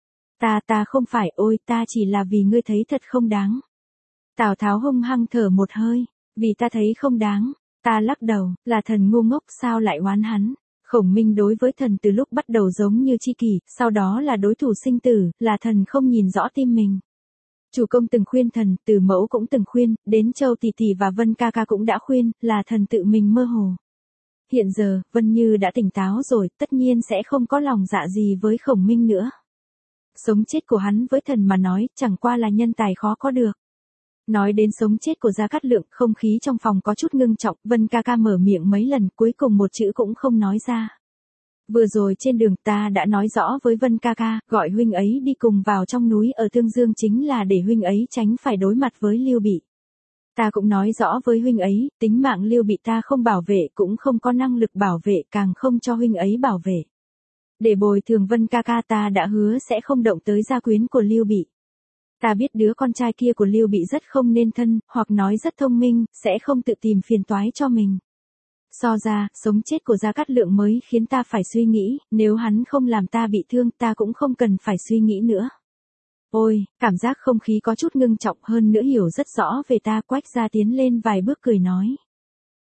Ta không phải, ôi, ta chỉ là vì ngươi thấy thật không đáng. Tào Tháo hung hăng thở một hơi, vì ta thấy không đáng, ta lắc đầu, là thần ngu ngốc sao lại oán hắn. Khổng Minh đối với thần từ lúc bắt đầu giống như tri kỷ, sau đó là đối thủ sinh tử, là thần không nhìn rõ tim mình. Chủ công từng khuyên thần, Từ Mẫu cũng từng khuyên, đến Châu tỷ tỷ và Vân ca ca cũng đã khuyên, là thần tự mình mơ hồ. Hiện giờ, Vân Như đã tỉnh táo rồi, tất nhiên sẽ không có lòng dạ gì với Khổng Minh nữa. Sống chết của hắn với thần mà nói, chẳng qua là nhân tài khó có được. Nói đến sống chết của Gia Cát Lượng, không khí trong phòng có chút ngưng trọng, Vân ca ca mở miệng mấy lần, cuối cùng một chữ cũng không nói ra. Vừa rồi trên đường ta đã nói rõ với Vân ca ca, gọi huynh ấy đi cùng vào trong núi ở Tương Dương chính là để huynh ấy tránh phải đối mặt với Lưu Bị. Ta cũng nói rõ với huynh ấy, tính mạng Lưu Bị ta không bảo vệ, cũng không có năng lực bảo vệ, càng không cho huynh ấy bảo vệ. Để bồi thường Vân ca ca ta đã hứa sẽ không động tới gia quyến của Lưu Bị. Ta biết đứa con trai kia của Lưu Bị rất không nên thân, hoặc nói rất thông minh, sẽ không tự tìm phiền toái cho mình. So ra, sống chết của Gia Cát Lượng mới khiến ta phải suy nghĩ, nếu hắn không làm ta bị thương ta cũng không cần phải suy nghĩ nữa. Ôi, cảm giác không khí có chút ngưng trọng hơn nữa, hiểu rất rõ về ta. Quách Gia tiến lên vài bước cười nói.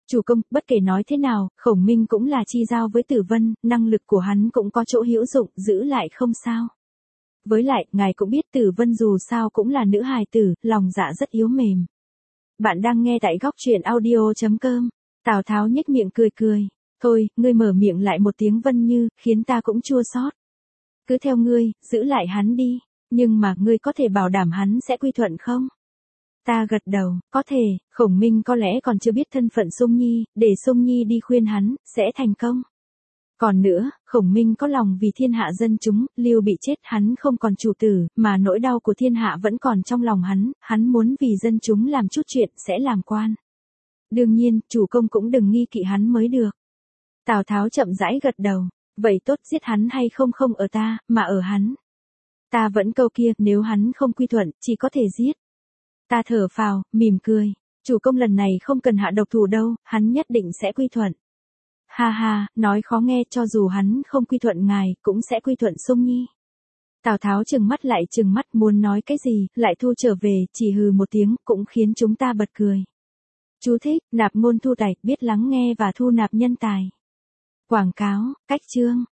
Chủ công, bất kể nói thế nào, Khổng Minh cũng là chi giao với Tử Vân, năng lực của hắn cũng có chỗ hữu dụng, giữ lại không sao. Với lại, ngài cũng biết Tử Vân dù sao cũng là nữ hài tử, lòng dạ rất yếu mềm. Bạn đang nghe tại góc truyện audio.com. Tào Tháo nhếch miệng cười cười. Thôi, ngươi mở miệng lại một tiếng Vân Như, khiến ta cũng chua xót. Cứ theo ngươi, giữ lại hắn đi. Nhưng mà ngươi có thể bảo đảm hắn sẽ quy thuận không? Ta gật đầu, có thể. Khổng Minh có lẽ còn chưa biết thân phận Sung Nhi, để Sung Nhi đi khuyên hắn, sẽ thành công. Còn nữa, Khổng Minh có lòng vì thiên hạ dân chúng, Lưu Bị chết hắn không còn chủ tử, mà nỗi đau của thiên hạ vẫn còn trong lòng hắn muốn vì dân chúng làm chút chuyện sẽ làm quan. Đương nhiên, chủ công cũng đừng nghi kỵ hắn mới được. Tào Tháo chậm rãi gật đầu, vậy tốt, giết hắn hay không không ở ta, mà ở hắn. Ta vẫn câu kia, nếu hắn không quy thuận, chỉ có thể giết. Ta thở phào, mỉm cười, chủ công lần này không cần hạ độc thủ đâu, hắn nhất định sẽ quy thuận. Ha ha, nói khó nghe, cho dù hắn không quy thuận ngài, cũng sẽ quy thuận Sung Nhi. Tào Tháo trừng mắt muốn nói cái gì, lại thu trở về, chỉ hừ một tiếng, cũng khiến chúng ta bật cười. Chú thích, nạp ngôn thu tài, biết lắng nghe và thu nạp nhân tài. Quảng cáo, cách chương.